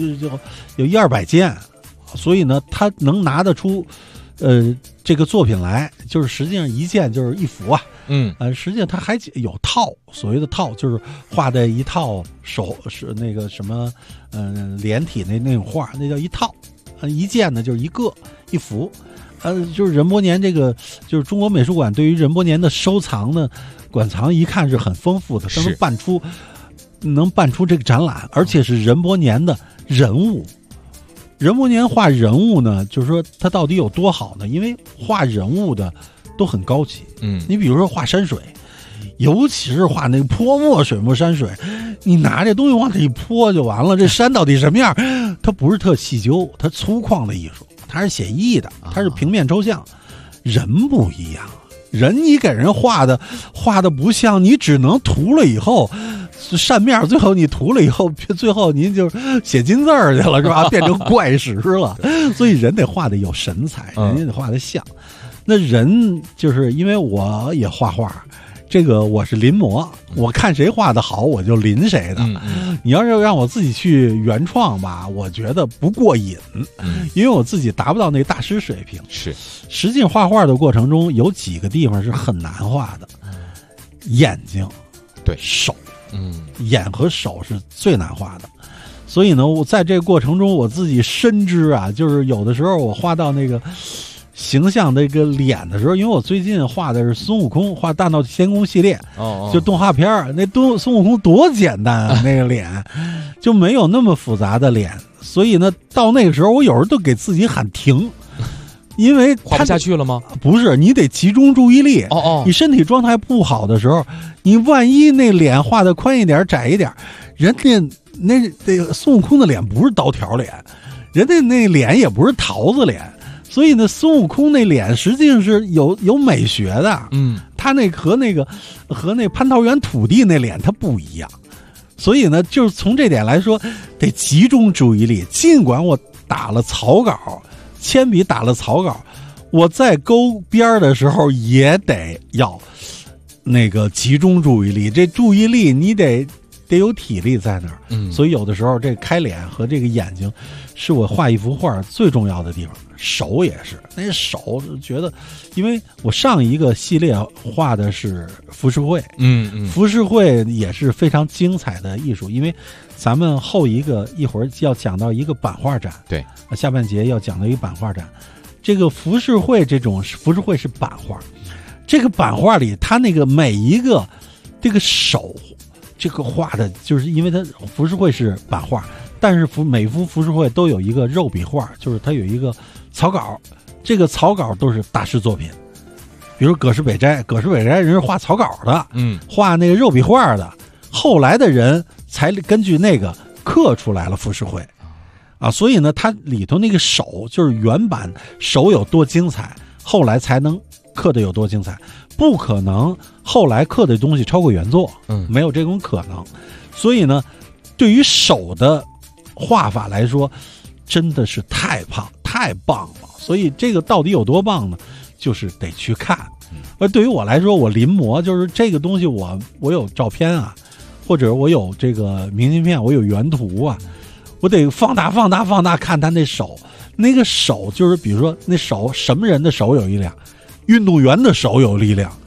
[SPEAKER 12] 100-200件，所以呢，他能拿得出这个作品来，就是实际上一件就是一幅啊。实际上他还有套，所谓的套就是画的一套是那个什么连体那种画，那叫一套。一件呢就是一幅，就是任伯年这个就是中国美术馆对于任伯年的收藏呢，馆藏一看是很丰富的，他能办出这个展览，而且是任伯年的人物。任伯年画人物呢，就是说他到底有多好呢？因为画人物的都很高级。你比如说画山水，尤其是画那个泼墨水墨山水，你拿这东西往这一泼就完了。这山到底什么样？它不是特细究，它粗犷的艺术，它是写意的，它是平面抽象。人不一样，人你给人画的不像，你只能涂了以后扇面，最后你涂了以后，最后您就写金字儿去了，是吧？变成怪石了。所以人得画的有神采，人也得画的像。那人就是因为我也画画，这个我是临摹，我看谁画的好我就临谁的。你要是让我自己去原创吧，我觉得不过瘾，因为我自己达不到那个大师水平。
[SPEAKER 3] 是，
[SPEAKER 12] 实际画画的过程中有几个地方是很难画的，眼睛，
[SPEAKER 3] 对，
[SPEAKER 12] 手，眼和手是最难画的。所以呢，我在这个过程中我自己深知啊，就是有的时候我画到那个形象的一个脸的时候，因为我最近画的是孙悟空，画大闹天宫系列，就动画片儿，那孙悟空多简单啊，那个脸就没有那么复杂的脸，所以呢，到那个时候我有时候都给自己喊停，因为
[SPEAKER 3] 画不下去了吗？
[SPEAKER 12] 不是，你得集中注意力。你身体状态不好的时候，你万一那脸画的宽一点、窄一点，人家那个孙悟空的脸不是刀条脸，人家那脸也不是桃子脸。所以呢，孙悟空那脸实际上是有美学的，他那和那蟠桃园土地那脸他不一样，所以呢，就是从这点来说，得集中注意力。尽管我打了草稿，铅笔打了草稿，我在勾边的时候也得要那个集中注意力。这注意力你得有体力在那儿，所以有的时候这开脸和这个眼睛是我画一幅画最重要的地方。手也是，那手觉得，因为我上一个系列画的是浮世绘，浮世绘也是非常精彩的艺术。因为咱们一会儿要讲到一个版画展，
[SPEAKER 3] 对，
[SPEAKER 12] 下半节要讲到一个版画展。这个浮世绘是版画，这个版画里它那个每一个这个手，这个画的就是因为它浮世绘是版画，但是每幅浮世绘都有一个肉笔画，就是它有一个草稿，这个草稿都是大师作品。比如葛饰北斋人是画草稿的，画那个肉笔画的，后来的人才根据那个刻出来了浮世绘啊。所以呢，它里头那个手就是原版手有多精彩，后来才能刻的有多精彩，不可能后来刻的东西超过原作，没有这种可能。所以呢，对于手的画法来说，真的是太棒了。所以这个到底有多棒呢？就是得去看。而对于我来说，我临摹就是这个东西我有照片啊，或者我有这个明信片，我有原图啊，我得放大看他那手。那个手就是比如说那手什么人的手有力量，运动员的手有力量，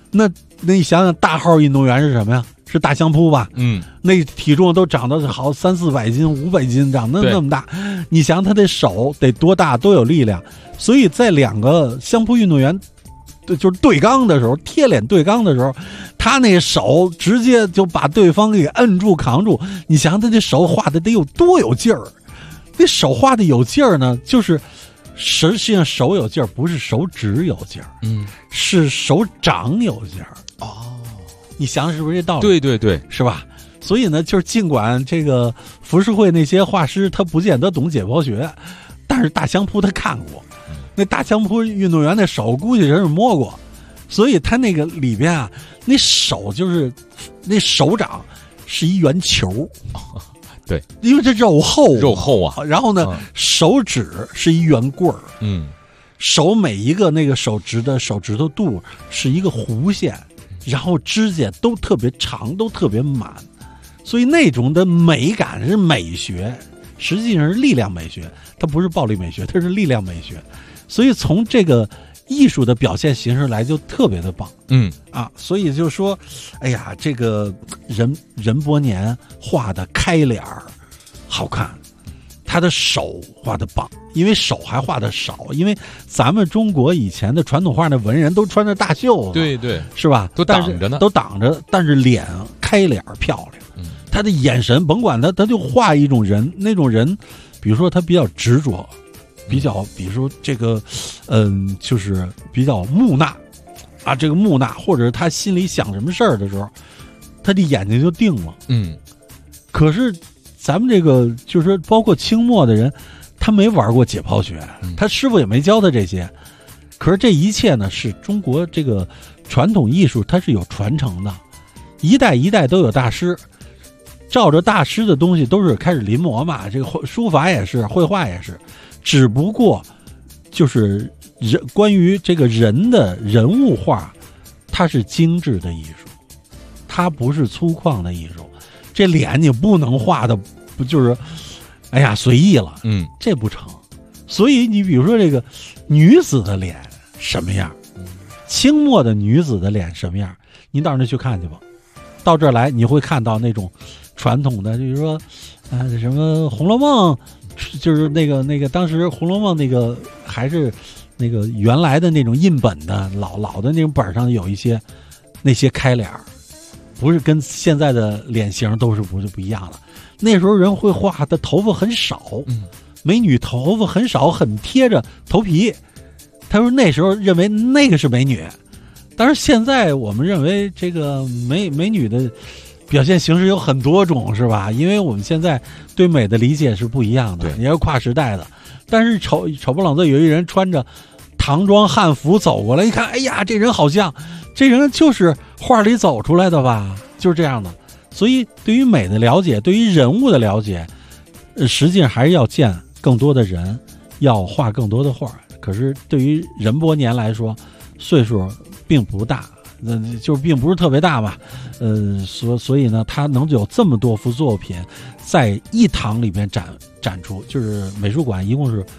[SPEAKER 12] 那你想想，大号运动员是什么呀？是大相扑吧？那体重都长得好300-400斤、500斤，长得那么大。你想他的手得多大，多有力量。所以在两个相扑运动员就是对刚的时候，贴脸对刚的时候，他那手直接就把对方给摁住扛住。你想想他这手画的得有多有劲儿？那手画的有劲儿呢，就是实际上手有劲儿，不是手指有劲儿，是手掌有劲儿。你想想是不是这道理？
[SPEAKER 3] 对对对，
[SPEAKER 12] 是吧？所以呢，就是尽管这个浮世绘那些画师他不见得懂解剖学，但是大相扑他看过，那大相扑运动员的手估计人是摸过，所以他那个里边啊，那手就是那手掌是一圆球，
[SPEAKER 3] 对，
[SPEAKER 12] 因为这肉厚
[SPEAKER 3] 啊，
[SPEAKER 12] 然后呢，手指是一圆棍儿，手每一个那个手指头肚是一个弧线。然后指甲都特别长，都特别满，所以那种的美感是美学，实际上是力量美学，它不是暴力美学，它是力量美学。所以从这个艺术的表现形式来就特别的棒，所以就说，哎呀，这个任伯年画的开脸儿好看。他的手画的棒，因为手还画的少，因为咱们中国以前的传统画的文人都穿着大袖子，
[SPEAKER 3] 对对，
[SPEAKER 12] 是吧？
[SPEAKER 3] 都挡着呢，
[SPEAKER 12] 都挡着，但是脸开脸漂亮，他的眼神甭管他就画一种人，那种人，比如说他比较执着，比如说这个，就是比较木讷啊，这个木讷，或者是他心里想什么事儿的时候，他的眼睛就定了，可是。咱们这个就是说，包括清末的人，他没玩过解剖学，他师傅也没教他这些。可是这一切呢，是中国这个传统艺术，它是有传承的，一代一代都有大师，照着大师的东西都是开始临摹嘛。这个书法也是，绘画也是，只不过就是关于这个人的人物画，它是精致的艺术，它不是粗犷的艺术。这脸你不能画的，不就是，哎呀随意了，这不成。所以你比如说这个女子的脸什么样，清末的女子的脸什么样，您到那去看去吧。到这儿来你会看到那种传统的，就是说，什么《红楼梦》，就是那个当时《红楼梦》那个还是那个原来的那种印本的老的那种本上有一些那些开脸儿。不是跟现在的脸型都是不一样了。那时候人会画的头发很少，美女头发很少，很贴着头皮。他说那时候认为那个是美女，但是现在我们认为这个美女的表现形式有很多种，是吧？因为我们现在对美的理解是不一样的，也是跨时代的。但是丑不冷的有一人穿着唐装汉服走过来，一看，哎呀，这人好像。这人就是画里走出来的吧，就是这样的。所以对于美的了解，对于人物的了解，实际上还是要见更多的人，要画更多的画。可是对于任伯年来说，岁数并不大，就是并不是特别大吧。所以呢，他能有这么多幅作品在一堂里边展出，就是美术馆一共是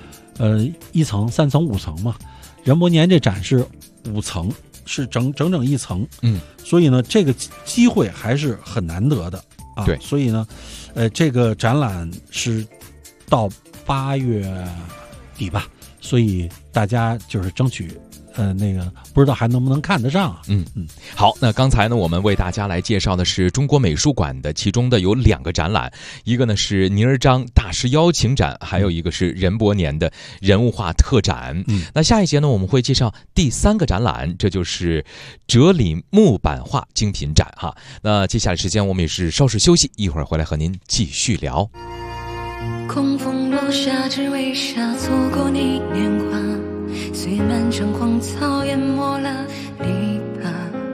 [SPEAKER 12] 1层、3层、5层嘛。任伯年这展是5层。是整整1层，所以呢，这个机会还是很难得的啊。
[SPEAKER 3] 对，
[SPEAKER 12] 所以呢，这个展览是到8月底吧，所以大家就是争取，那个不知道还能不能看得上啊。
[SPEAKER 3] 好，那刚才呢，我们为大家来介绍的是中国美术馆的其中的有2个展览，一个呢是倪尔章大师邀请展，还有一个是任伯年的人物画特展。那下一节呢，我们会介绍第3个展览，这就是哲理木版画精品展哈。那接下来时间我们也是稍事休息，一会儿回来和您继续聊。
[SPEAKER 5] 空风落下，只为下错过你年华，随满城荒草淹没了篱笆。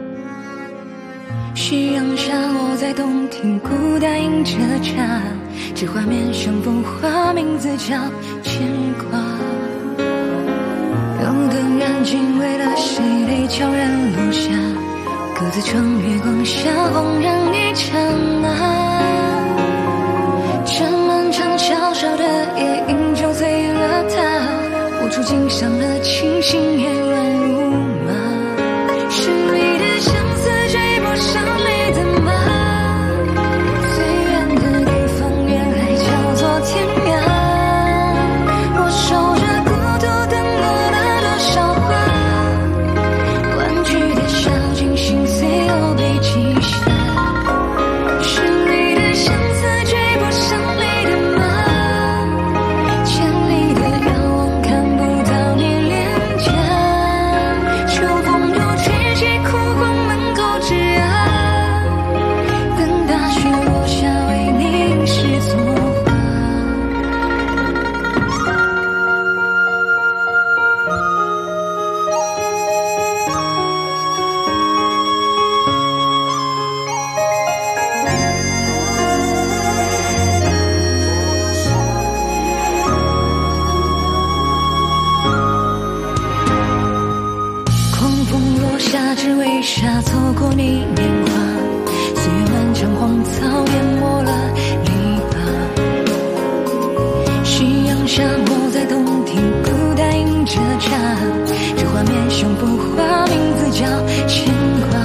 [SPEAKER 5] 夕阳下，我在洞庭孤单饮着茶，这画面像幅画，名字叫牵挂。灯灯燃尽，为了谁泪悄然落下，各自窗月光下，恍然一刹那。这漫长小小的夜，饮酒醉了他，无处景伤了清醒，夜乱如麻。是你的笑年华，岁月漫长，荒草淹没了篱笆。夕阳下，我在洞庭孤单饮着茶，这画面像幅画，名字叫牵挂。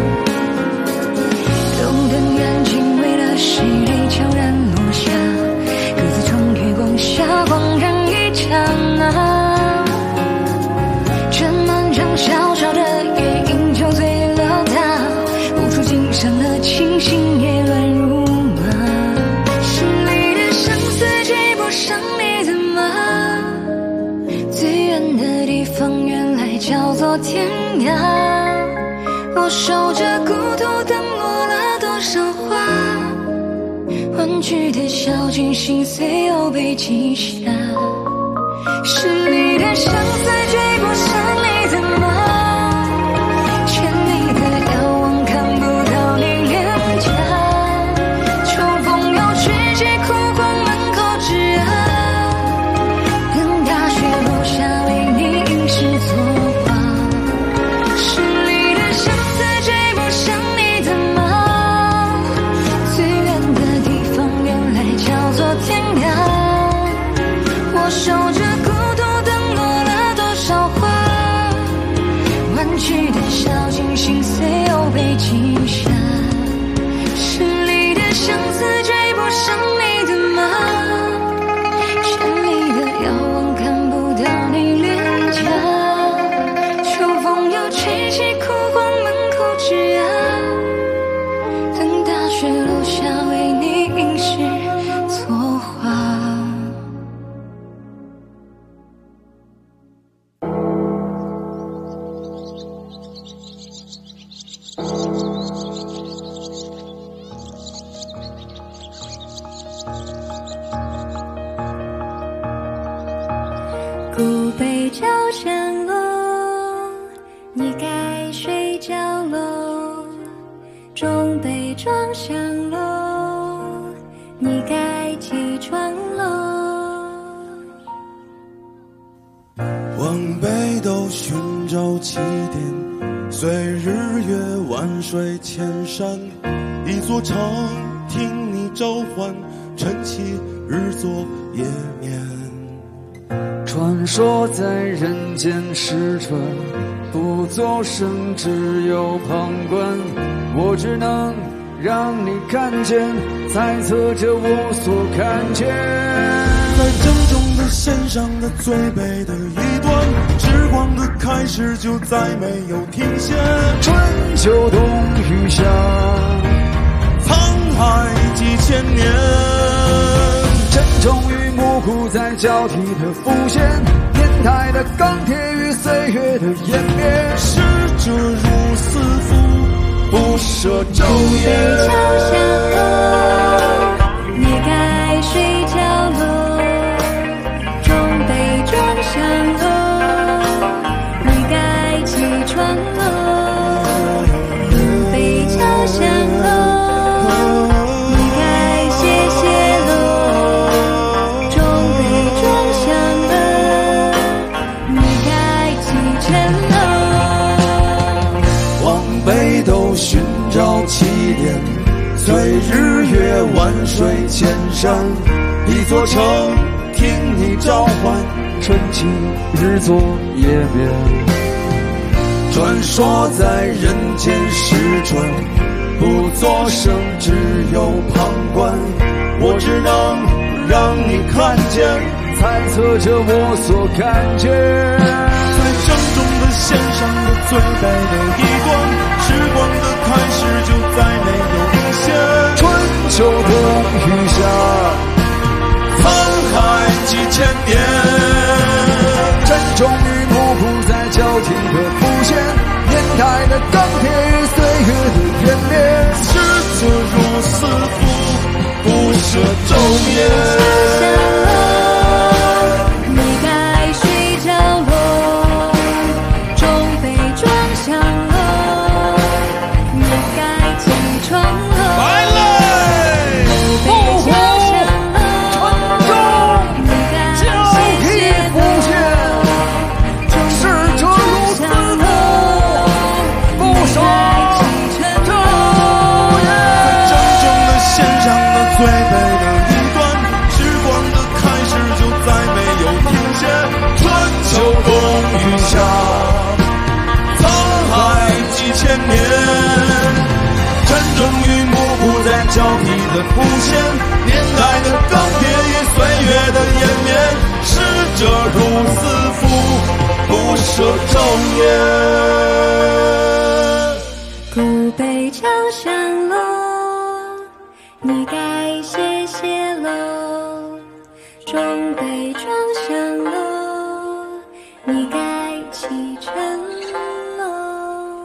[SPEAKER 5] 路灯燃尽，为了谁泪悄然落下，各自从月光下恍然一刹那。这漫长小小的夜，饮酒醉了他，无处尽伤了清醒，也乱如麻。十里的相思追不上你的马，最远的地方原来叫做天涯。我守着孤独，等落了多少花，弯曲的小径，心碎又被记下。十里的相思追不上你的马，千里的遥望看不到你脸颊。秋风又吹起枯黄门口枝桠，等大雪落下为你吟诗作画。十里的相思追不上你的马，最远的地方原来叫做天涯。我守着孤独，等落了多少花，弯曲的小径，心碎又被记下。十里的相思追不上你的马，千里的遥望看不到你脸颊。秋风又吹起枯黄门口枝桠，等大雪落下为你吟诗作画。
[SPEAKER 13] 古北朝山落，你该睡觉喽。中北庄香楼，你该起床喽。
[SPEAKER 6] 往北斗寻找起点，随日月万水千山，一座城听你召唤，晨起日作夜眠。
[SPEAKER 14] 传说在人间失传，不作声，只有旁观。我只能让你看见，猜测着我所看见。
[SPEAKER 6] 在正中的线上的最北的一端，时光的开始就再没有停歇。
[SPEAKER 14] 春秋冬雨夏，
[SPEAKER 6] 沧海几千年。
[SPEAKER 14] 沉重与模糊在交替的浮现，年代的钢铁与岁月的湮灭。
[SPEAKER 6] 逝者如斯夫，不舍昼夜。
[SPEAKER 13] 桥下楼，你该睡觉喽。中北庄香楼，你该起床喽。古北桥下楼，你该歇歇喽。中北庄香楼，你该启程喽。
[SPEAKER 6] 往北斗寻找起点，随日月万水千山，一座城听你召唤，
[SPEAKER 14] 春起日作夜眠。
[SPEAKER 6] 传说在人间失传，不作声，只有旁观。我只能让你看见，
[SPEAKER 14] 猜测着我所看见。
[SPEAKER 6] 在正中的线上的最北的一端，时光的开始就再没有停歇。
[SPEAKER 14] 春秋冬雨夏，
[SPEAKER 6] 沧海几千年。
[SPEAKER 14] 沉重与模糊在交替的浮现，年代的钢铁与岁月的湮灭。
[SPEAKER 6] 逝者如斯夫，不舍昼夜。
[SPEAKER 13] 你该睡觉喽。中北庄香楼，你该起床喽。
[SPEAKER 6] 来嘞！
[SPEAKER 13] 古北桥下楼，你该歇歇喽。中北庄香楼，你该起程喽。
[SPEAKER 15] 的凸显，年代的钢铁与岁月的延绵，逝者如斯夫，不舍昼夜。
[SPEAKER 5] 古北朝香楼，你该谢谢喽。中北庄香楼，你该启程喽。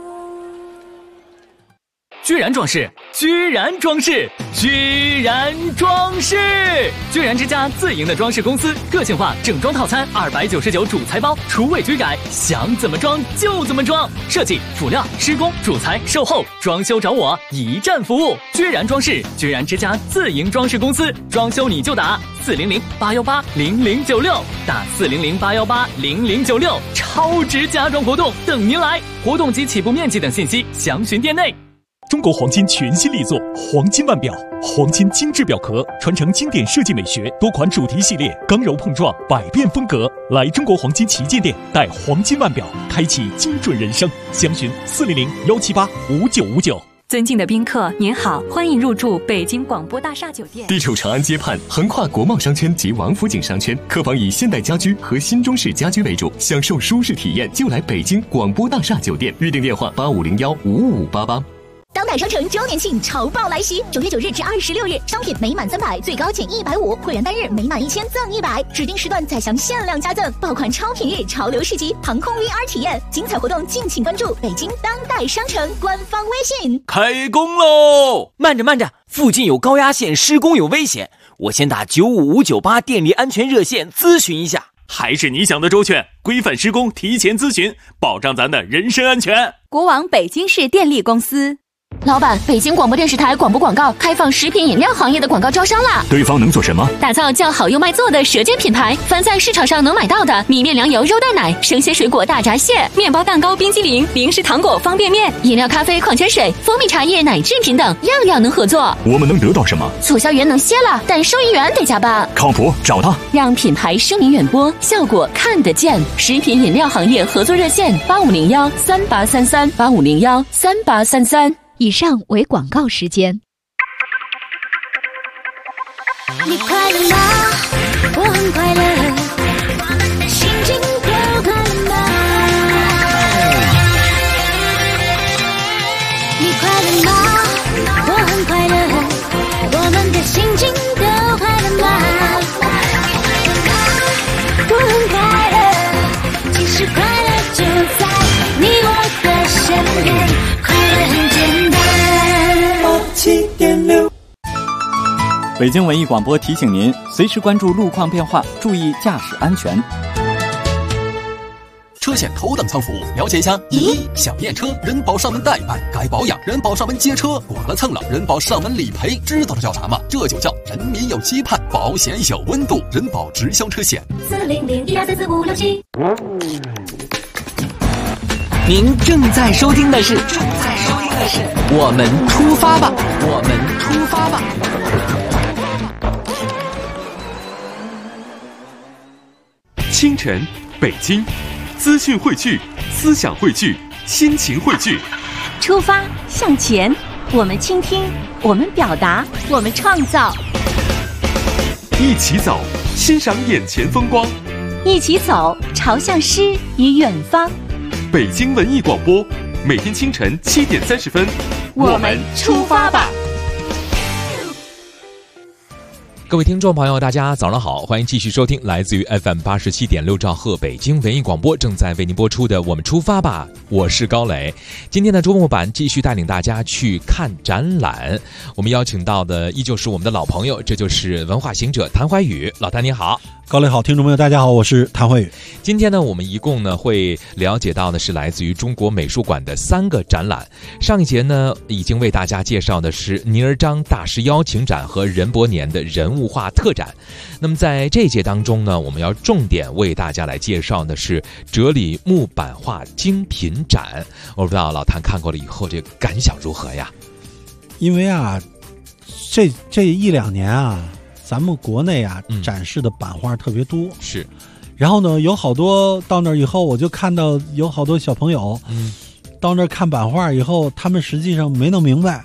[SPEAKER 8] 居然装饰，居然装饰，居然装饰！居然之家自营的装饰公司，个性化整装套餐299主材包，厨卫居改，想怎么装就怎么装。设计、辅料、施工、主材、售后、装修找我，一站服务。居然装饰，居然之家自营装饰公司，装修你就打400-818-0096，打400-818-0096，超值家装活动等您来，活动及起步面积等信息详询店内。
[SPEAKER 7] 中国黄金全新力作黄金腕表，黄金精致表壳，传承经典设计美学，多款主题系列，刚柔碰撞，百变风格。来中国黄金旗舰店，带黄金腕表，开启精准人生。详询400-178-5959。
[SPEAKER 16] 尊敬的宾客，您好，欢迎入住北京广播大厦酒店。
[SPEAKER 1] 地处长安街畔，横跨国贸商圈及王府井商圈，客房以现代家居和新中式家居为主，享受舒适体验就来北京广播大厦酒店。预订电话8501-55588。
[SPEAKER 2] 当代商城周年庆潮爆来袭，9月9日至26日，商品每满300最高减150，会员单日每满1000赠100，指定时段再享限量加赠，爆款超品日潮流市集，航空 VR 体验，精彩活动敬请关注北京当代商城官方微信。
[SPEAKER 17] 开工喽！慢着，附近有高压线施工有危险，我先打95598电力安全热线咨询一下。
[SPEAKER 7] 还是你想的周全，规范施工，提前咨询，保障咱的人身安全。
[SPEAKER 16] 国网北京市电力公司。
[SPEAKER 9] 老板，北京广播电视台广播广告开放食品饮料行业的广告招商啦！
[SPEAKER 7] 对方能做什么？
[SPEAKER 9] 打造叫好又卖座的舌尖品牌，凡在市场上能买到的米面粮油肉蛋奶、生鲜水果大闸蟹、面包蛋糕、冰激凌、零食糖果、方便面、饮料、咖啡、矿泉水、蜂蜜茶叶、奶制品等，样样能合作。
[SPEAKER 7] 我们能得到什么？
[SPEAKER 9] 促销员能歇了，但收银员得加班。
[SPEAKER 7] 靠谱，找他，
[SPEAKER 9] 让品牌声名远播，效果看得见。食品饮料行业合作热线8501-3833，8501-3833。 以上为广告时间。
[SPEAKER 5] 你快乐吗？我很快乐，心情都快乐吗？你快乐吗？我很快乐，我们的心情都快乐吗？我很快乐，其实快乐就在你我的身边，快乐很简单。7.6。
[SPEAKER 11] 北京文艺广播提醒您，随时关注路况变化，注意驾驶安全。
[SPEAKER 18] 车险头等舱服务，了解一下。1. 小验车，人保上门代办，该保养，人保上门接车，剐了蹭了，人保上门理赔。知道这叫啥吗？这就叫人民有期盼，保险有温度，人保直销车险。
[SPEAKER 5] 400-1234567。
[SPEAKER 10] 您正在收听的是我们出发吧，我们出发吧。
[SPEAKER 7] 清晨，北京，资讯汇聚，思想汇聚，心情汇聚。
[SPEAKER 16] 出发向前，我们倾听，我们表达，我们创造。
[SPEAKER 7] 一起走，欣赏眼前风光。
[SPEAKER 16] 一起走，朝向诗与远方。
[SPEAKER 7] 北京文艺广播，每天清晨7点30分，
[SPEAKER 16] 我们出发吧。
[SPEAKER 3] 各位听众朋友，大家早上好，欢迎继续收听来自于 FM 87.6兆赫北京文艺广播正在为您播出的《我们出发吧》，我是高磊。今天的周末版继续带领大家去看展览，我们邀请到的依旧是我们的老朋友，这就是文化行者谭怀宇。老谭你好。
[SPEAKER 12] 高磊好，听众朋友大家好，我是谭慧宇。
[SPEAKER 3] 今天呢，我们一共呢会了解到的是来自于中国美术馆的3个展览。上一节呢已经为大家介绍的是倪尔章大师邀请展和任伯年的人物画特展。那么在这一节当中呢，我们要重点为大家来介绍的是哲理木版画精品展。我不知道老谭看过了以后这个感想如何呀？
[SPEAKER 12] 因为啊，这1-2年啊，咱们国内啊展示的版画特别多，
[SPEAKER 3] 是。
[SPEAKER 12] 然后呢，有好多到那儿以后，我就看到有好多小朋友，到那儿看版画以后，他们实际上没弄明白，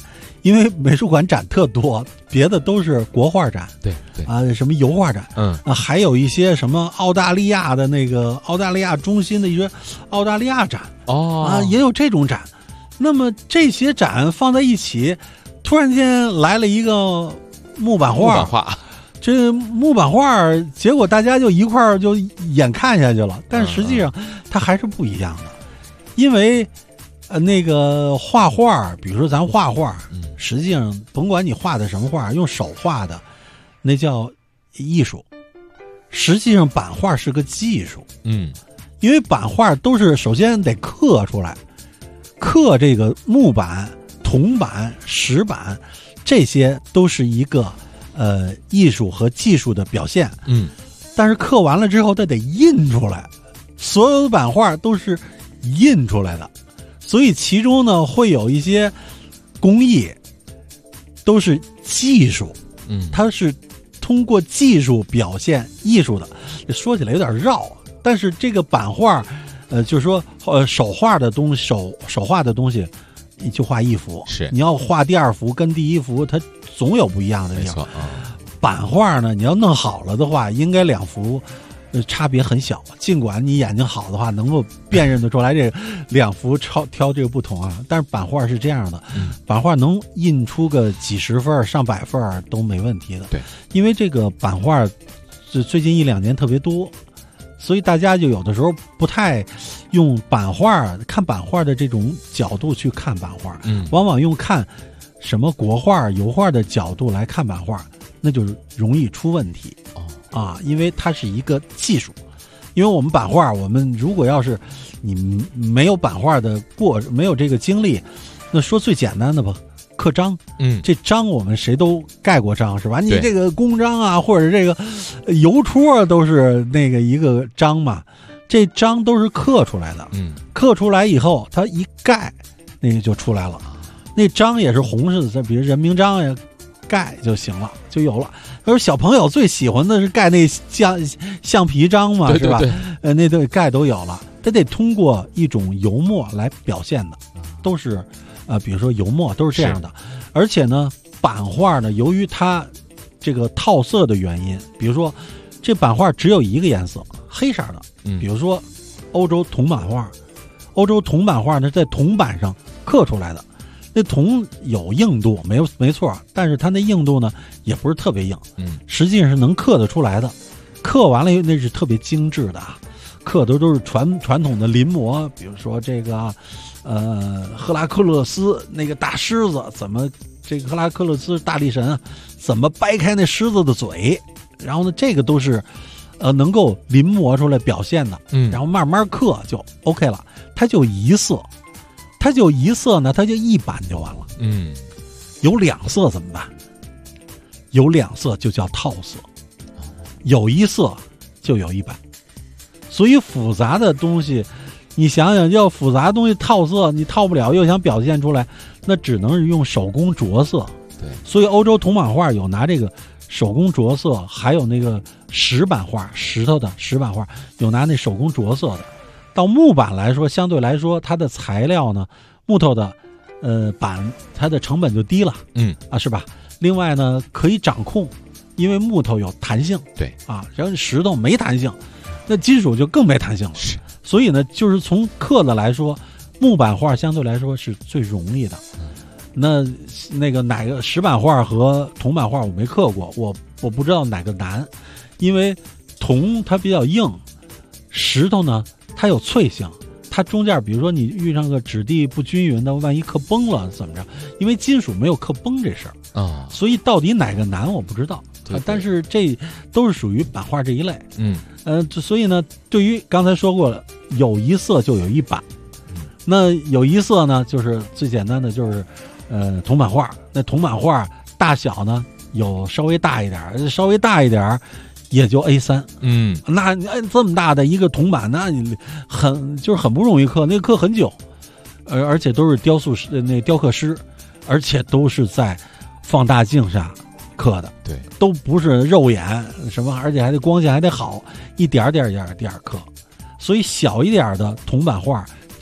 [SPEAKER 12] 因为美术馆展特多，别的都是国画展，
[SPEAKER 3] 对对
[SPEAKER 12] 什么油画展，还有一些什么澳大利亚的那个澳大利亚中心的一些澳大利亚展也有这种展。那么这些展放在一起，突然间来了一个木板画，这木板画，结果大家就一块儿就眼看下去了。但实际上它还是不一样的，因为那个画画，比如说咱画画，实际上甭管你画的什么画，用手画的那叫艺术，实际上版画是个技术。因为版画都是首先得刻出来，刻这个木板、铜板、石板，这些都是一个艺术和技术的表现。但是刻完了之后它得印出来，所有的版画都是印出来的，所以其中呢会有一些工艺都是技术，它是通过技术表现艺术的。说起来有点绕，但是这个版画就是说手画的东西，手画的东西你就画一幅，是你要画第二幅跟第一幅它总有不一样的地方。版画呢你要弄好了的话，应该两幅差别很小，尽管你眼睛好的话能够辨认得出来这两幅挑这个不同啊。但是版画是这样的，版画能印出个几十份上百份都没问题的。对，因为这个版画最近1-2年特别多，所以大家就有的时候不太用版画看版画的这种角度去看版画，往往用看什么国画油画的角度来看版画，那就容易出问题因为它是一个技术。因为我们版画，我们如果要是你没有版画的没有这个经历，那说最简单的吧，刻章，这章我们谁都盖过章是吧？你这个公章啊，或者这个邮戳都是那个一个章嘛，这章都是刻出来的，刻出来以后它一盖，那个就出来了。那章也是红色的，比如人名章呀，盖就行了，就有了。而小朋友最喜欢的是盖那橡皮章嘛，是吧？那对盖都有了，它得通过一种油墨来表现的，都是比如说油墨都是这样的。而且呢，版画呢，由于它这个套色的原因，比如说这版画只有一个颜色，黑色的，比如说欧洲铜版画，欧洲铜版画呢在铜板上刻出来的。那铜有硬度没错，但是它那硬度呢也不是特别硬，实际上是能刻得出来的。刻完了那是特别精致的，刻的都是传统的临摹，比如说这个赫拉克勒斯那个大狮子，怎么这个赫拉克勒斯大力神怎么掰开那狮子的嘴，然后呢这个都是能够临摹出来表现的，然后慢慢刻就 OK 了。它就一色呢，它就一版就完了。有两色怎么办？有两色就叫套色，有一色就有一版。所以复杂的东西，你想想，要复杂的东西套色，你套不了，又想表现出来，那只能是用手工着色。对，所以欧洲铜版画有拿这个手工着色，还有那个石版画，石头的石版画有拿那手工着色的。到木板来说，相对来说它的材料呢，木头的板它的成本就低了，是吧？另外呢可以掌控，因为木头有弹性，对然后石头没弹性，那金属就更没弹性了。所以呢就是从刻的来说，木板画相对来说是最容易的。那个哪个石板画和铜版画我没刻过，我不知道哪个难，因为铜它比较硬，石头呢它有脆性，它中间比如说你遇上个质地不均匀的，万一刻崩了怎么着？因为金属没有刻崩这事儿所以到底哪个难我不知道。但是这都是属于版画这一类。所以呢，对于刚才说过了，有一色就有一版。那有一色呢，就是最简单的就是铜版画。那铜版画大小呢有稍微大一点，稍微大一点也就 A3，那这么大的一个铜板，那你很不容易刻，那刻很久，而且都是雕刻师，而且都是在放大镜下刻的，对，都不是肉眼什么，而且还得光线还得好，一点点刻，所以小一点的铜版画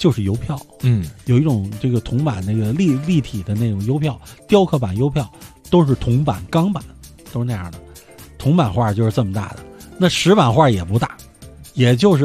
[SPEAKER 12] 就是邮票，有一种这个铜版那个立体的那种邮票，雕刻版邮票都是铜版、钢版，都是那样的。铜版画就是这么大的，那石版画也不大，也就是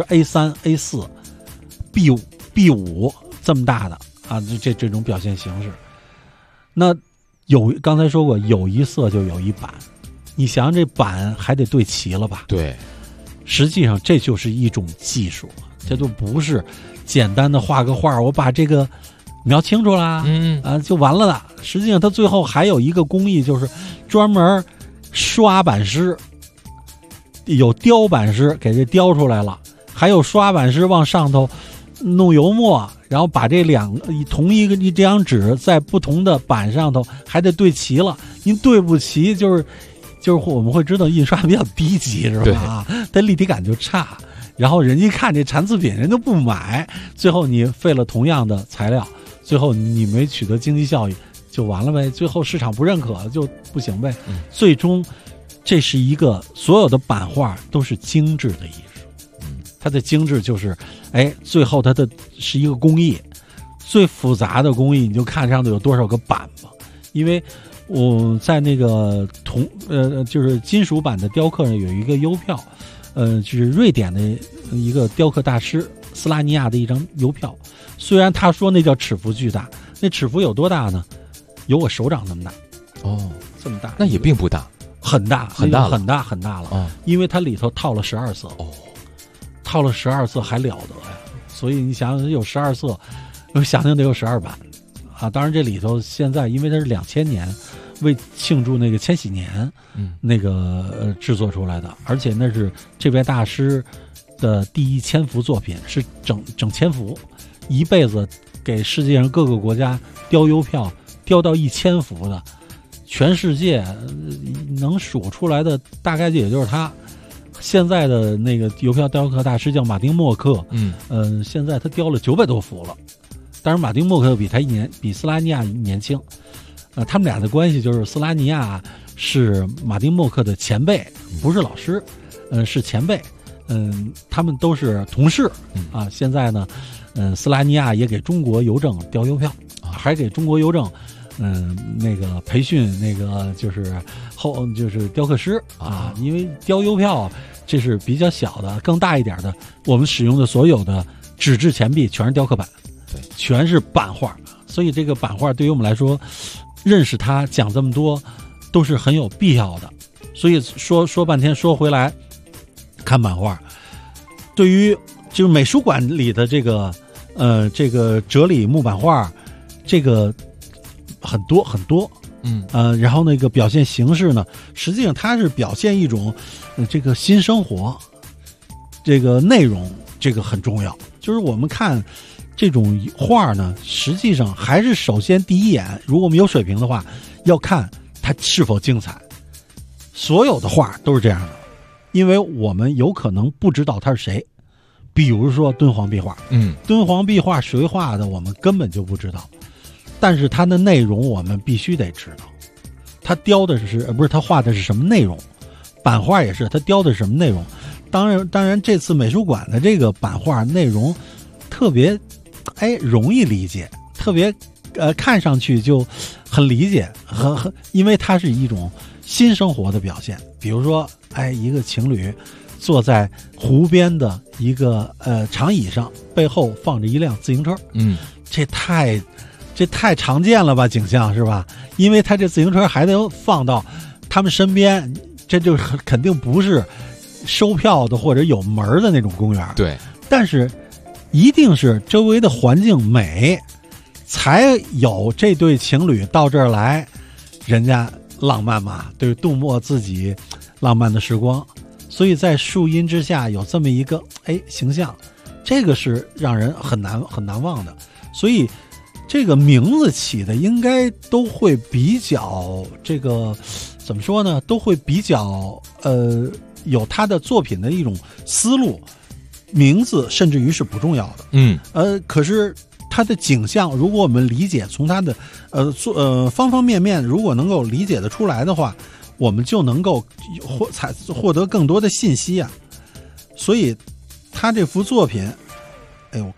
[SPEAKER 12] A3、A4、B5 这么大的啊，这种表现形式。那刚才说过，有一色就有一版，你想想这版还得对齐了吧？
[SPEAKER 3] 对，
[SPEAKER 12] 实际上这就是一种技术，这都不是简单的画个画，我把这个描清楚啦，就完了的。实际上它最后还有一个工艺，就是专门刷版师，有雕版师给这雕出来了，还有刷版师往上头弄油墨，然后把这同一张纸在不同的版上头还得对齐了。您对不齐，就是我们会知道印刷比较低级，是吧？它立体感就差。然后人家一看这残次品，人都不买，最后你费了同样的材料，最后你没取得经济效益，就完了呗。最后市场不认可就不行呗。最终，这是一个所有的版画都是精致的艺术。它的精致就是，最后它的是一个工艺，最复杂的工艺，你就看上头有多少个板吧。因为我在那个就是金属版的雕刻上有一个邮票。就是瑞典的一个雕刻大师斯拉尼亚的一张邮票，虽然他说那叫尺幅巨大，那尺幅有多大呢？有我手掌那么大。这么大，
[SPEAKER 3] 那也并不大，
[SPEAKER 12] 很大，
[SPEAKER 3] 很大了，
[SPEAKER 12] 很大很大了。因为它里头套了12色。套了12色还了得呀！所以你想想，有12色，想想得有12版啊。当然这里头现在因为它是2000年。为庆祝那个千禧年，那个制作出来的，而且那是这位大师的第一千幅作品，是整千幅，一辈子给世界上各个国家雕邮票，雕到1000幅的，全世界能数出来的大概也就是他。现在的那个邮票雕刻大师叫马丁默克，现在他雕了900多幅了，当然马丁默克比斯拉尼亚年轻。他们俩的关系就是斯拉尼亚是马丁默克的前辈，不是老师，是前辈，他们都是同事啊。现在呢，斯拉尼亚也给中国邮政雕邮票，还给中国邮政那个培训那个就是雕刻师啊，因为雕邮票这是比较小的，更大一点的，我们使用的所有的纸质钱币全是雕刻版，对，全是版画，所以这个版画对于我们来说。认识他讲这么多都是很有必要的，所以说半天说回来，看版画，对于就是美术馆里的这个哲理木版画，这个很多，然后那个表现形式呢，实际上它是表现一种这个新生活，这个内容这个很重要，就是我们看。这种画呢，实际上还是首先第一眼，如果我们有水平的话，要看它是否精彩。所有的画都是这样的，因为我们有可能不知道他是谁。比如说敦煌壁画，敦煌壁画谁画的，我们根本就不知道，但是它的内容我们必须得知道。他雕的不是他画的是什么内容？版画也是，他雕的是什么内容？当然，这次美术馆的这个版画内容特别。容易理解，特别看上去就很理解，因为它是一种新生活的表现。比如说，一个情侣坐在湖边的一个长椅上，背后放着一辆自行车，这太常见了吧，景象是吧？因为他这自行车还得放到他们身边，这就肯定不是收票的或者有门的那种公园。
[SPEAKER 3] 对，
[SPEAKER 12] 但是。一定是周围的环境美，才有这对情侣到这儿来，人家浪漫嘛，对，度过自己浪漫的时光。所以在树荫之下有这么一个形象，这个是让人很难忘的。所以这个名字起的应该都会比较这个怎么说呢？都会比较有他的作品的一种思路。名字甚至于是不重要的，可是它的景象，如果我们理解，从它的方方面面，如果能够理解得出来的话，我们就能够获得更多的信息啊。所以他这幅作品，我看啊，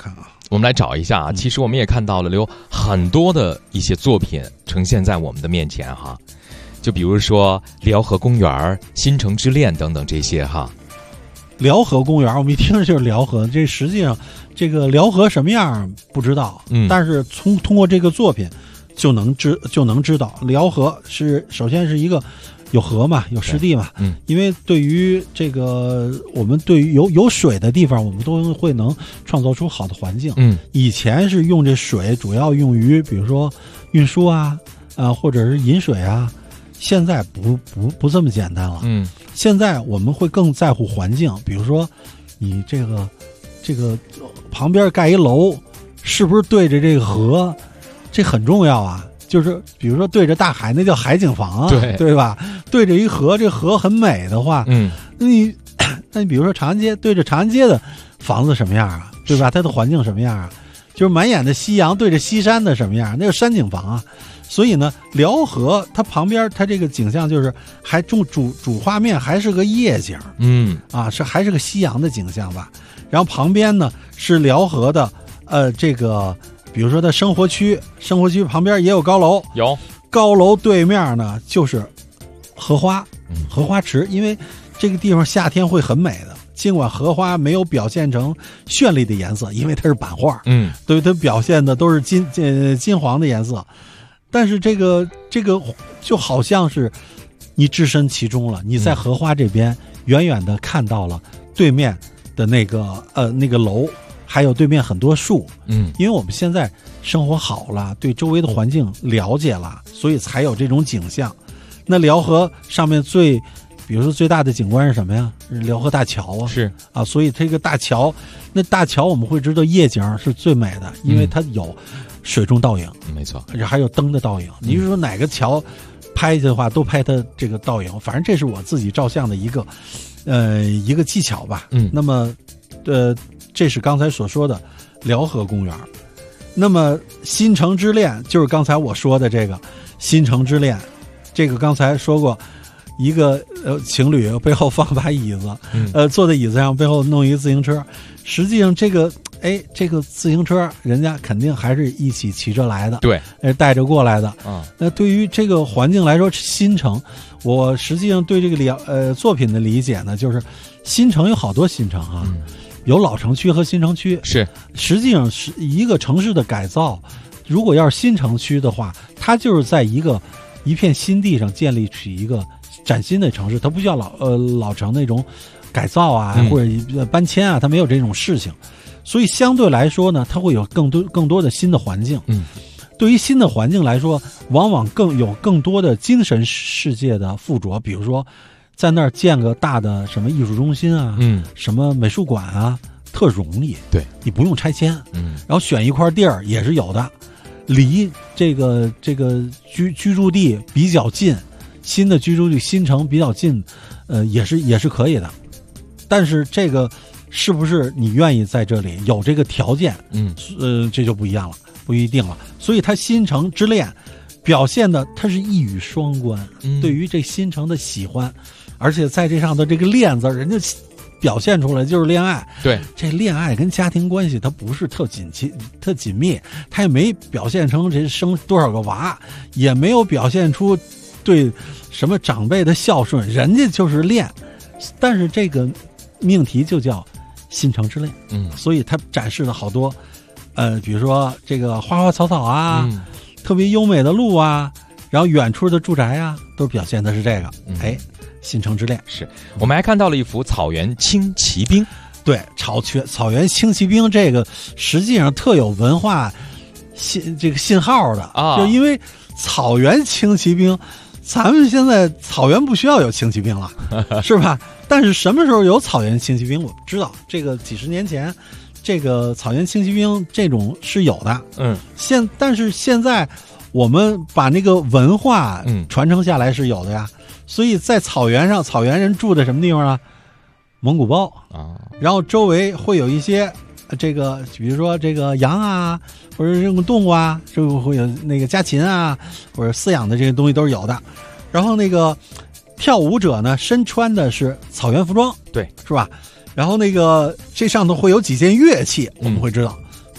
[SPEAKER 3] 我们来找一下啊，其实我们也看到了有很多的一些作品呈现在我们的面前哈，就比如说辽河公园、新城之恋等等这些哈。
[SPEAKER 12] 辽河公园，我们一听就是辽河，这实际上这个辽河什么样不知道，但是通过这个作品就能知道，辽河是首先是一个有河嘛，有湿地嘛，因为对于这个我们对于有水的地方，我们都会能创造出好的环境。以前是用这水主要用于比如说运输啊，或者是饮水啊。现在不这么简单了，现在我们会更在乎环境，比如说你这个旁边盖一楼，是不是对着这个河，这很重要啊。就是比如说对着大海，那叫海景房啊，对吧？对着一河，这河很美的话，那你比如说长安街，对着长安街的房子什么样啊，对吧？它的环境什么样啊？就是满眼的夕阳对着西山的什么样，那个山景房啊。所以呢，辽河它旁边它这个景象就是还主画面还是个夜景，还是个夕阳的景象吧。然后旁边呢是辽河的这个比如说的生活区旁边也有高楼，
[SPEAKER 3] 有
[SPEAKER 12] 高楼对面呢就是荷花池，因为这个地方夏天会很美的。尽管荷花没有表现成绚丽的颜色，因为它是版画，对，它表现的都是金黄的颜色。但是这个就好像是你置身其中了，你在荷花这边远远的看到了对面的那个楼，还有对面很多树，因为我们现在生活好了，对周围的环境了解了，所以才有这种景象。那辽河上面比如说最大的景观是什么呀？是辽河大桥啊，
[SPEAKER 3] 是
[SPEAKER 12] 啊，所以这个大桥我们会知道夜景是最美的，因为它有水中倒影，
[SPEAKER 3] 没错，
[SPEAKER 12] 还有灯的倒影。你是说哪个桥拍的话，都拍它这个倒影，反正这是我自己照相的一个技巧吧。那么这是刚才所说的辽河公园。那么新城之恋就是刚才我说的这个新城之恋，这个刚才说过。一个情侣背后放把椅子，坐在椅子上背后弄一个自行车，实际上这个自行车人家肯定还是一起骑着来的，
[SPEAKER 3] 对，
[SPEAKER 12] 带着过来的。那对于这个环境来说，新城，我实际上对这个作品的理解呢，就是新城有好多新城啊，有老城区和新城区，
[SPEAKER 3] 是
[SPEAKER 12] 实际上是一个城市的改造。如果要是新城区的话，它就是在一片新地上建立起一个崭新的城市，它不需要老城那种改造啊，或者搬迁啊，它没有这种事情，所以相对来说呢，它会有更多的新的环境。对于新的环境来说，往往更多的精神世界的附着，比如说在那儿建个大的什么艺术中心啊，什么美术馆啊，特容易，
[SPEAKER 3] 对，
[SPEAKER 12] 你不用拆迁，然后选一块地儿也是有的，离这个居住地比较近。新的居住地新城比较近，也是可以的，但是这个是不是你愿意在这里有这个条件，这就不一样了，不一定了。所以它新城之恋表现的它是一语双关，对于这新城的喜欢，而且在这上的这个恋字，人家表现出来就是恋爱。
[SPEAKER 3] 对，
[SPEAKER 12] 这恋爱跟家庭关系它不是特紧密，它也没表现成这生多少个娃，也没有表现出对什么长辈的孝顺，人家就是恋，但是这个命题就叫新城之恋，所以它展示了好多，比如说这个花花草草啊，特别优美的路啊，然后远处的住宅啊，都表现的是这个，新城之恋。
[SPEAKER 3] 是我们还看到了一幅草原轻骑兵，
[SPEAKER 12] 对，草原轻骑兵这个实际上特有文化信号的啊，就因为草原轻骑兵。咱们现在草原不需要有轻骑兵了，是吧？但是什么时候有草原轻骑兵，我不知道。这个几十年前，这个草原轻骑兵这种是有的，但是现在我们把那个文化传承下来是有的呀。所以在草原上，草原人住的什么地方啊？蒙古包啊，然后周围会有一些这个，比如说这个羊啊，或者这种动物啊，这个会有那个家禽啊，或者饲养的这些东西都是有的。然后那个跳舞者呢，身穿的是草原服装，
[SPEAKER 3] 对，
[SPEAKER 12] 是吧？然后那个这上头会有几件乐器，我们会知道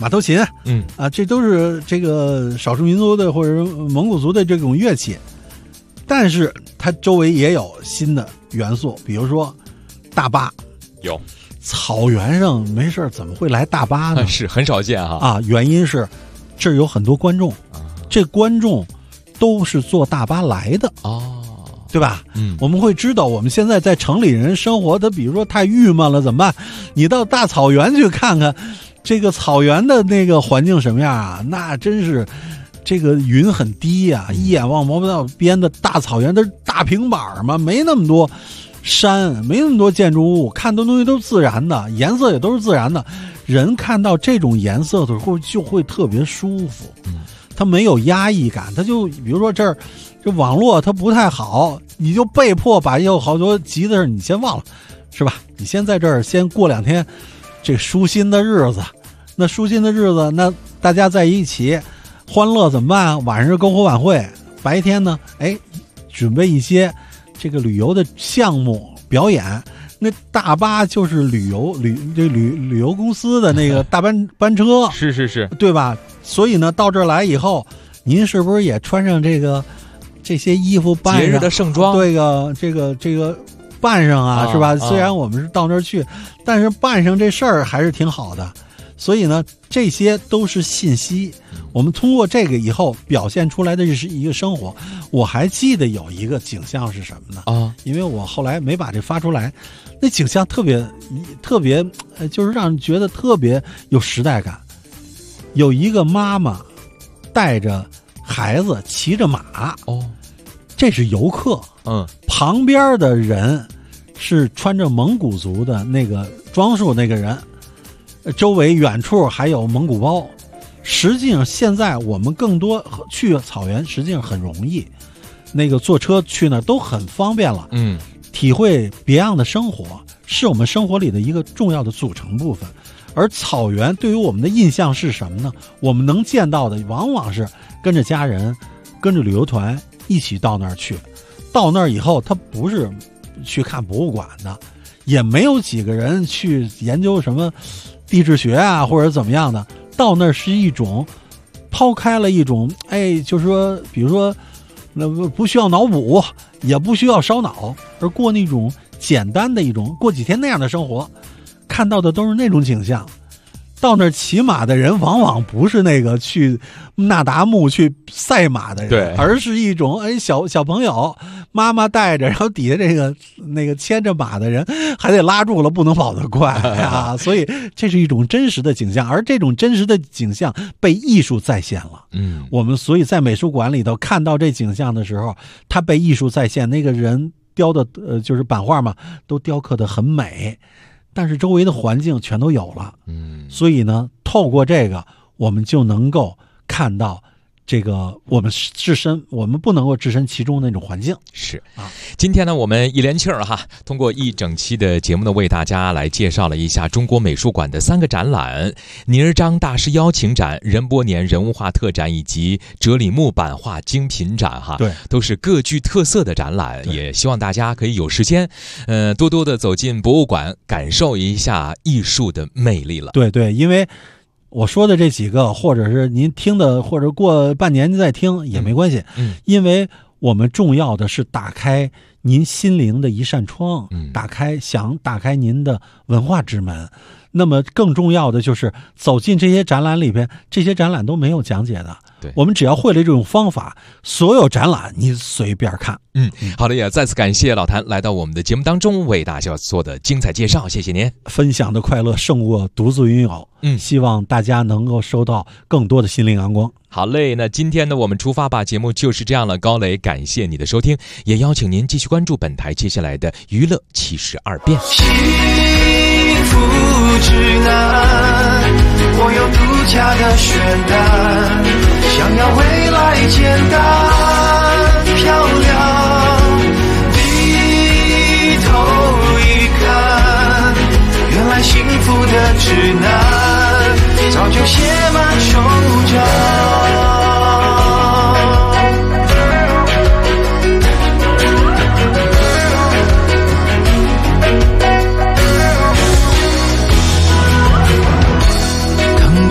[SPEAKER 12] 马头琴，这都是这个少数民族的或者蒙古族的这种乐器。但是它周围也有新的元素，比如说大巴。
[SPEAKER 3] 有，
[SPEAKER 12] 草原上没事怎么会来大巴呢？
[SPEAKER 3] 是很少见哈。
[SPEAKER 12] 原因是这儿有很多观众，这观众都是坐大巴来的对吧？我们会知道，我们现在在城里人生活，他比如说太郁闷了怎么办？你到大草原去看看，这个草原的那个环境什么样啊？那真是这个云很低呀，一眼望不到边的大草原，都是大平板嘛，没那么多山，没那么多建筑物，看的东西都是自然的，颜色也都是自然的。人看到这种颜色的时候就会特别舒服，他没有压抑感。他就比如说这网络它不太好，你就被迫把有好多急的事你先忘了，是吧？你先在这儿先过2天这舒心的日子。那舒心的日子，那大家在一起欢乐怎么办啊？晚上是篝火晚会，白天呢准备一些这个旅游的项目表演。那大巴就是旅游公司的那个大班车，
[SPEAKER 3] 是，
[SPEAKER 12] 对吧？所以呢，到这儿来以后，您是不是也穿上这些衣服扮上
[SPEAKER 3] 节日的盛装？
[SPEAKER 12] 这个扮上啊，是吧？虽然我们是到那儿去，但是扮上这事儿还是挺好的。所以呢，这些都是信息。我们通过这个以后表现出来的是一个生活。我还记得有一个景象是什么呢？因为我后来没把这发出来，那景象特别，就是让人觉得特别有时代感。有一个妈妈带着孩子骑着马，这是游客，旁边的人是穿着蒙古族的那个装束那个人。周围远处还有蒙古包。实际上现在我们更多去草原实际上很容易，那个坐车去那都很方便了。体会别样的生活是我们生活里的一个重要的组成部分。而草原对于我们的印象是什么呢？我们能见到的往往是跟着家人跟着旅游团一起到那儿去。到那儿以后他不是去看博物馆的，也没有几个人去研究什么地质学啊或者怎么样的。到那儿是一种抛开了一种就是说比如说不需要脑补也不需要烧脑，而过那种简单的一种过几天那样的生活，看到的都是那种景象。到那儿骑马的人往往不是那个去那达慕去赛马的人，而是一种小朋友妈妈带着，然后底下那个牵着马的人还得拉住了，不能跑得快啊！所以这是一种真实的景象，而这种真实的景象被艺术再现了。我们所以在美术馆里头看到这景象的时候，它被艺术再现，那个人雕的就是版画嘛，都雕刻得很美。但是周围的环境全都有了，所以呢，透过这个，我们就能够看到这个我们不能够置身其中的那种环境。
[SPEAKER 3] 是今天呢，我们一连气儿通过一整期的节目呢，为大家来介绍了一下中国美术馆的3个展览：尼尔章大师邀请展、任波年人物画特展以及哲里木版画精品展
[SPEAKER 12] 对，
[SPEAKER 3] 都是各具特色的展览。也希望大家可以有时间，多多的走进博物馆，感受一下艺术的魅力了。
[SPEAKER 12] 对，因为我说的这几个，或者是您听的，或者过半年再听也没关系，因为我们重要的是打开您心灵的一扇窗，打开您的文化之门。那么更重要的就是走进这些展览里边，这些展览都没有讲解的。我们只要会了这种方法，所有展览你随便看。
[SPEAKER 3] 好的，也再次感谢老谭来到我们的节目当中，为大家做的精彩介绍，谢谢您。
[SPEAKER 12] 分享的快乐胜过独自拥有。希望大家能够收到更多的心灵阳光。
[SPEAKER 3] 好嘞，那今天呢，我们出发吧节目就是这样了。高磊，感谢你的收听，也邀请您继续关注本台接下来的娱乐72变。
[SPEAKER 6] 幸福之难，我有独家的选单，想要未来简单漂亮，低头一看，原来幸福的指南早就写满手掌。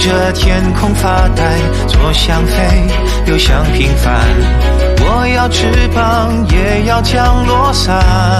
[SPEAKER 19] 着天空发呆，左想飞，右想平凡。我要翅膀，也要降落伞。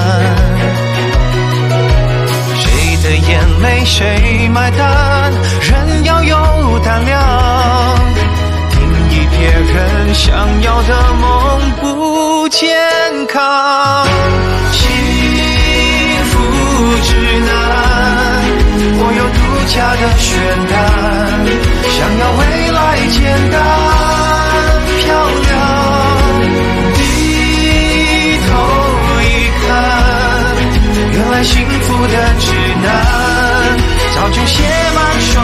[SPEAKER 19] 谁的眼泪谁买单？人要有胆量，定义别人想要的梦不健康。幸福指南，我有独家的选单，想要未来简单漂亮。低头一看，原来幸福的指南早就写满手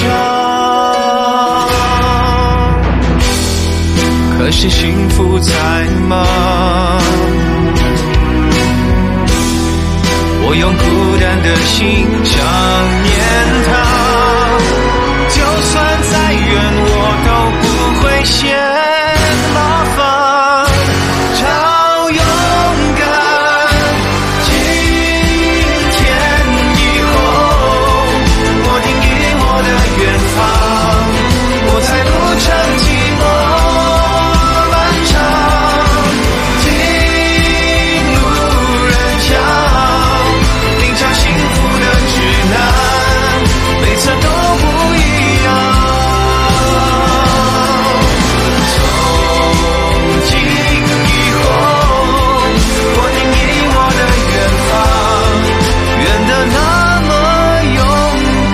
[SPEAKER 19] 掌，可是幸福在吗？我用孤单的心想念他，就算再远我都不会嫌麻烦，超勇敢。今天以后，我定义我的远方，我才不成寂寞漫长。听路人讲，定下幸福的指南，每次都不一样。从今以后，我定义我的远方，远得那么勇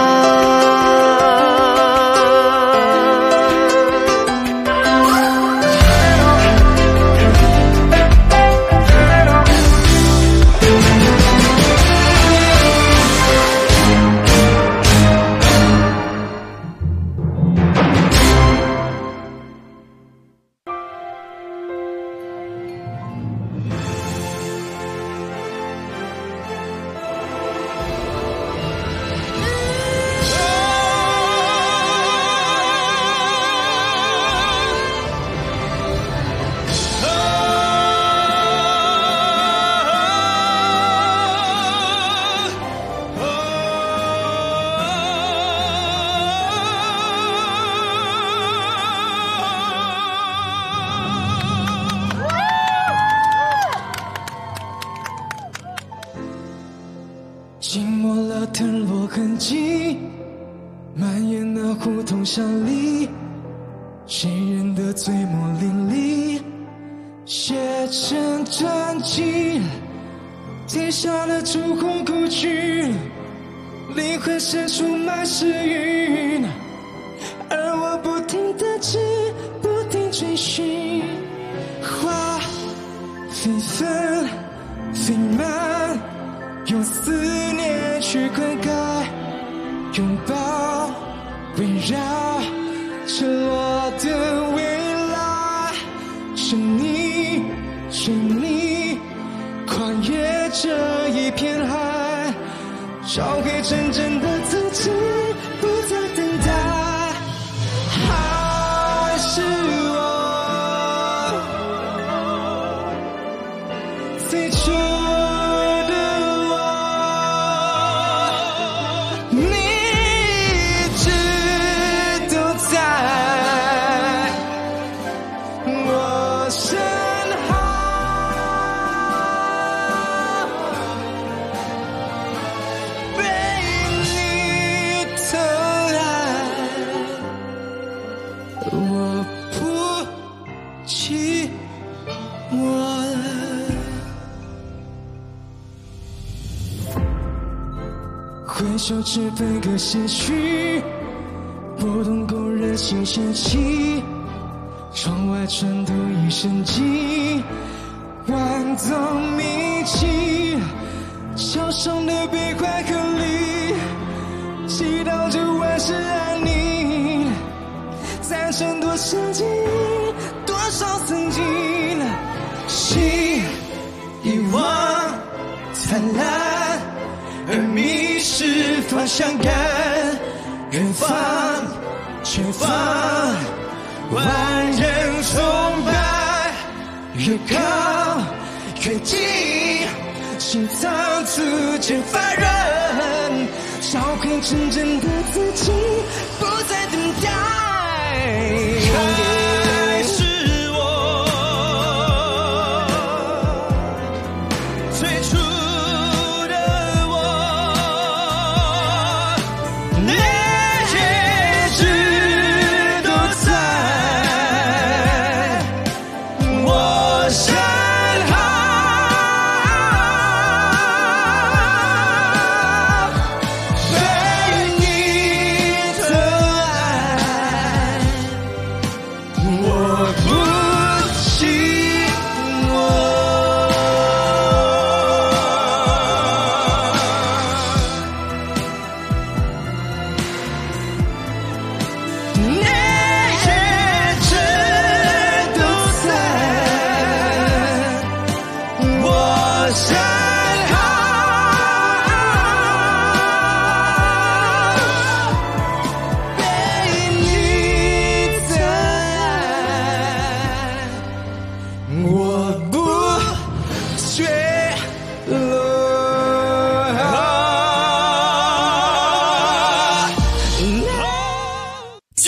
[SPEAKER 6] 寂寞了腾落痕迹，蔓延那胡同巷里，谁人的嘴沫淋漓，写成传记，贴上了烛火故居，灵魂深处满是云，而我不停地吃，不停追寻，花飞纷飞满，用思念去灌溉，拥抱围绕沉落的未来，是你是你跨越这一片海，找回真正的自己，不再等待，还是我最初回首只分割些许，不懂勾人心弦起，窗外穿透一生机，万种迷迹，桥上的悲欢和离，祈祷着万事安宁，残剩多少记忆，多少曾经，心遗忘灿烂，而迷失方向感，远方前方万人崇拜，越靠越近，心脏逐渐发软，找回真正的自己，不再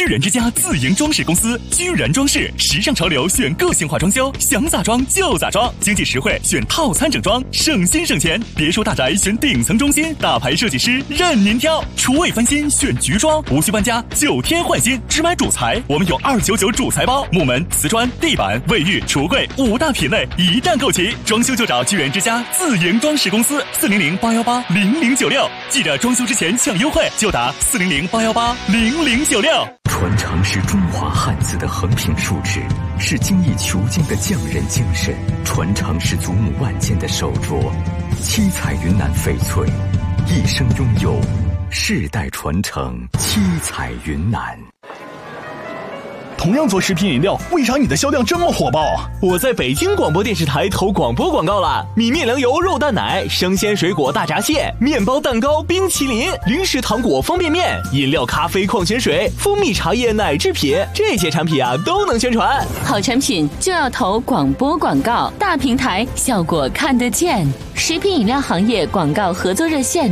[SPEAKER 1] 人之家自营装饰公司居然装饰，时尚潮流选个性化装修，想咋装就咋装，经济实惠选套餐整装，省心省钱。别墅大宅选顶层中心，大牌设计师任您挑。厨卫翻新选菊装，无需搬家9天换新，只买主材，我们有299主材包，木门、瓷砖、地板、卫浴、橱柜5大品类一旦购齐，装修就找居然之家自营装饰公司，400-818-0096，记着装修之前抢优惠就打400-818-0096。
[SPEAKER 20] 传承是中华汉字的横平竖直，是精益求精的匠人精神；传承是祖母万件的手镯，七彩云南翡翠，一生拥有，世代传承，七彩云南。
[SPEAKER 7] 同样做食品饮料，为啥你的销量这么火爆？
[SPEAKER 17] 我在北京广播电视台投广播广告了，米面粮油肉蛋奶、生鲜水果大闸蟹、面包蛋糕、冰淇淋、零食糖果方便面、饮料咖啡矿泉水、蜂蜜茶叶奶制品，这些产品啊都能宣传。
[SPEAKER 9] 好产品就要投广播广告，大平台效果看得见。食品饮料行业广告合作热线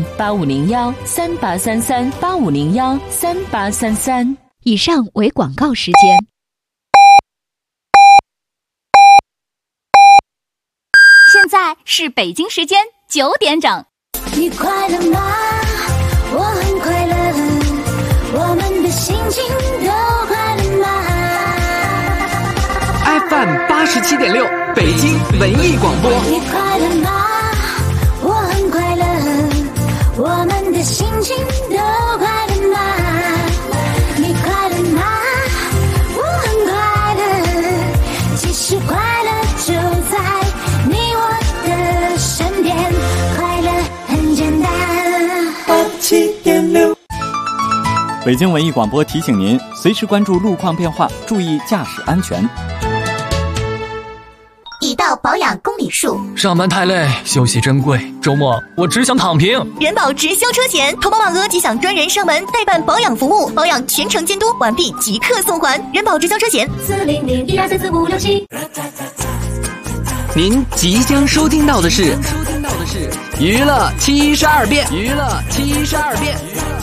[SPEAKER 9] 8501-3833-8501-3833。
[SPEAKER 2] 以上为广告时间。
[SPEAKER 21] 现在是北京时间9点整。
[SPEAKER 13] 你快乐吗？我很快乐，我们的心情都快乐吗
[SPEAKER 10] ？FM 87.6，北京文艺广播。
[SPEAKER 13] 你快乐吗？我很快乐，我们的心情都快乐吗？你快乐吗？我很快乐，其实快乐就在你我的身边，快乐很简单。87.6，
[SPEAKER 11] 北京文艺广播提醒您，随时关注路况变化，注意驾驶安全。
[SPEAKER 2] 已到保养公里数，
[SPEAKER 8] 上班太累，休息珍贵，周末我只想躺平。
[SPEAKER 2] 人保直销车险，投保满额即享专人上门代办保养服务，保养全程监督，完毕即刻送还。人保直销车险
[SPEAKER 13] 400-1234567。
[SPEAKER 10] 您即将收听到的是娱乐72变，娱乐72变。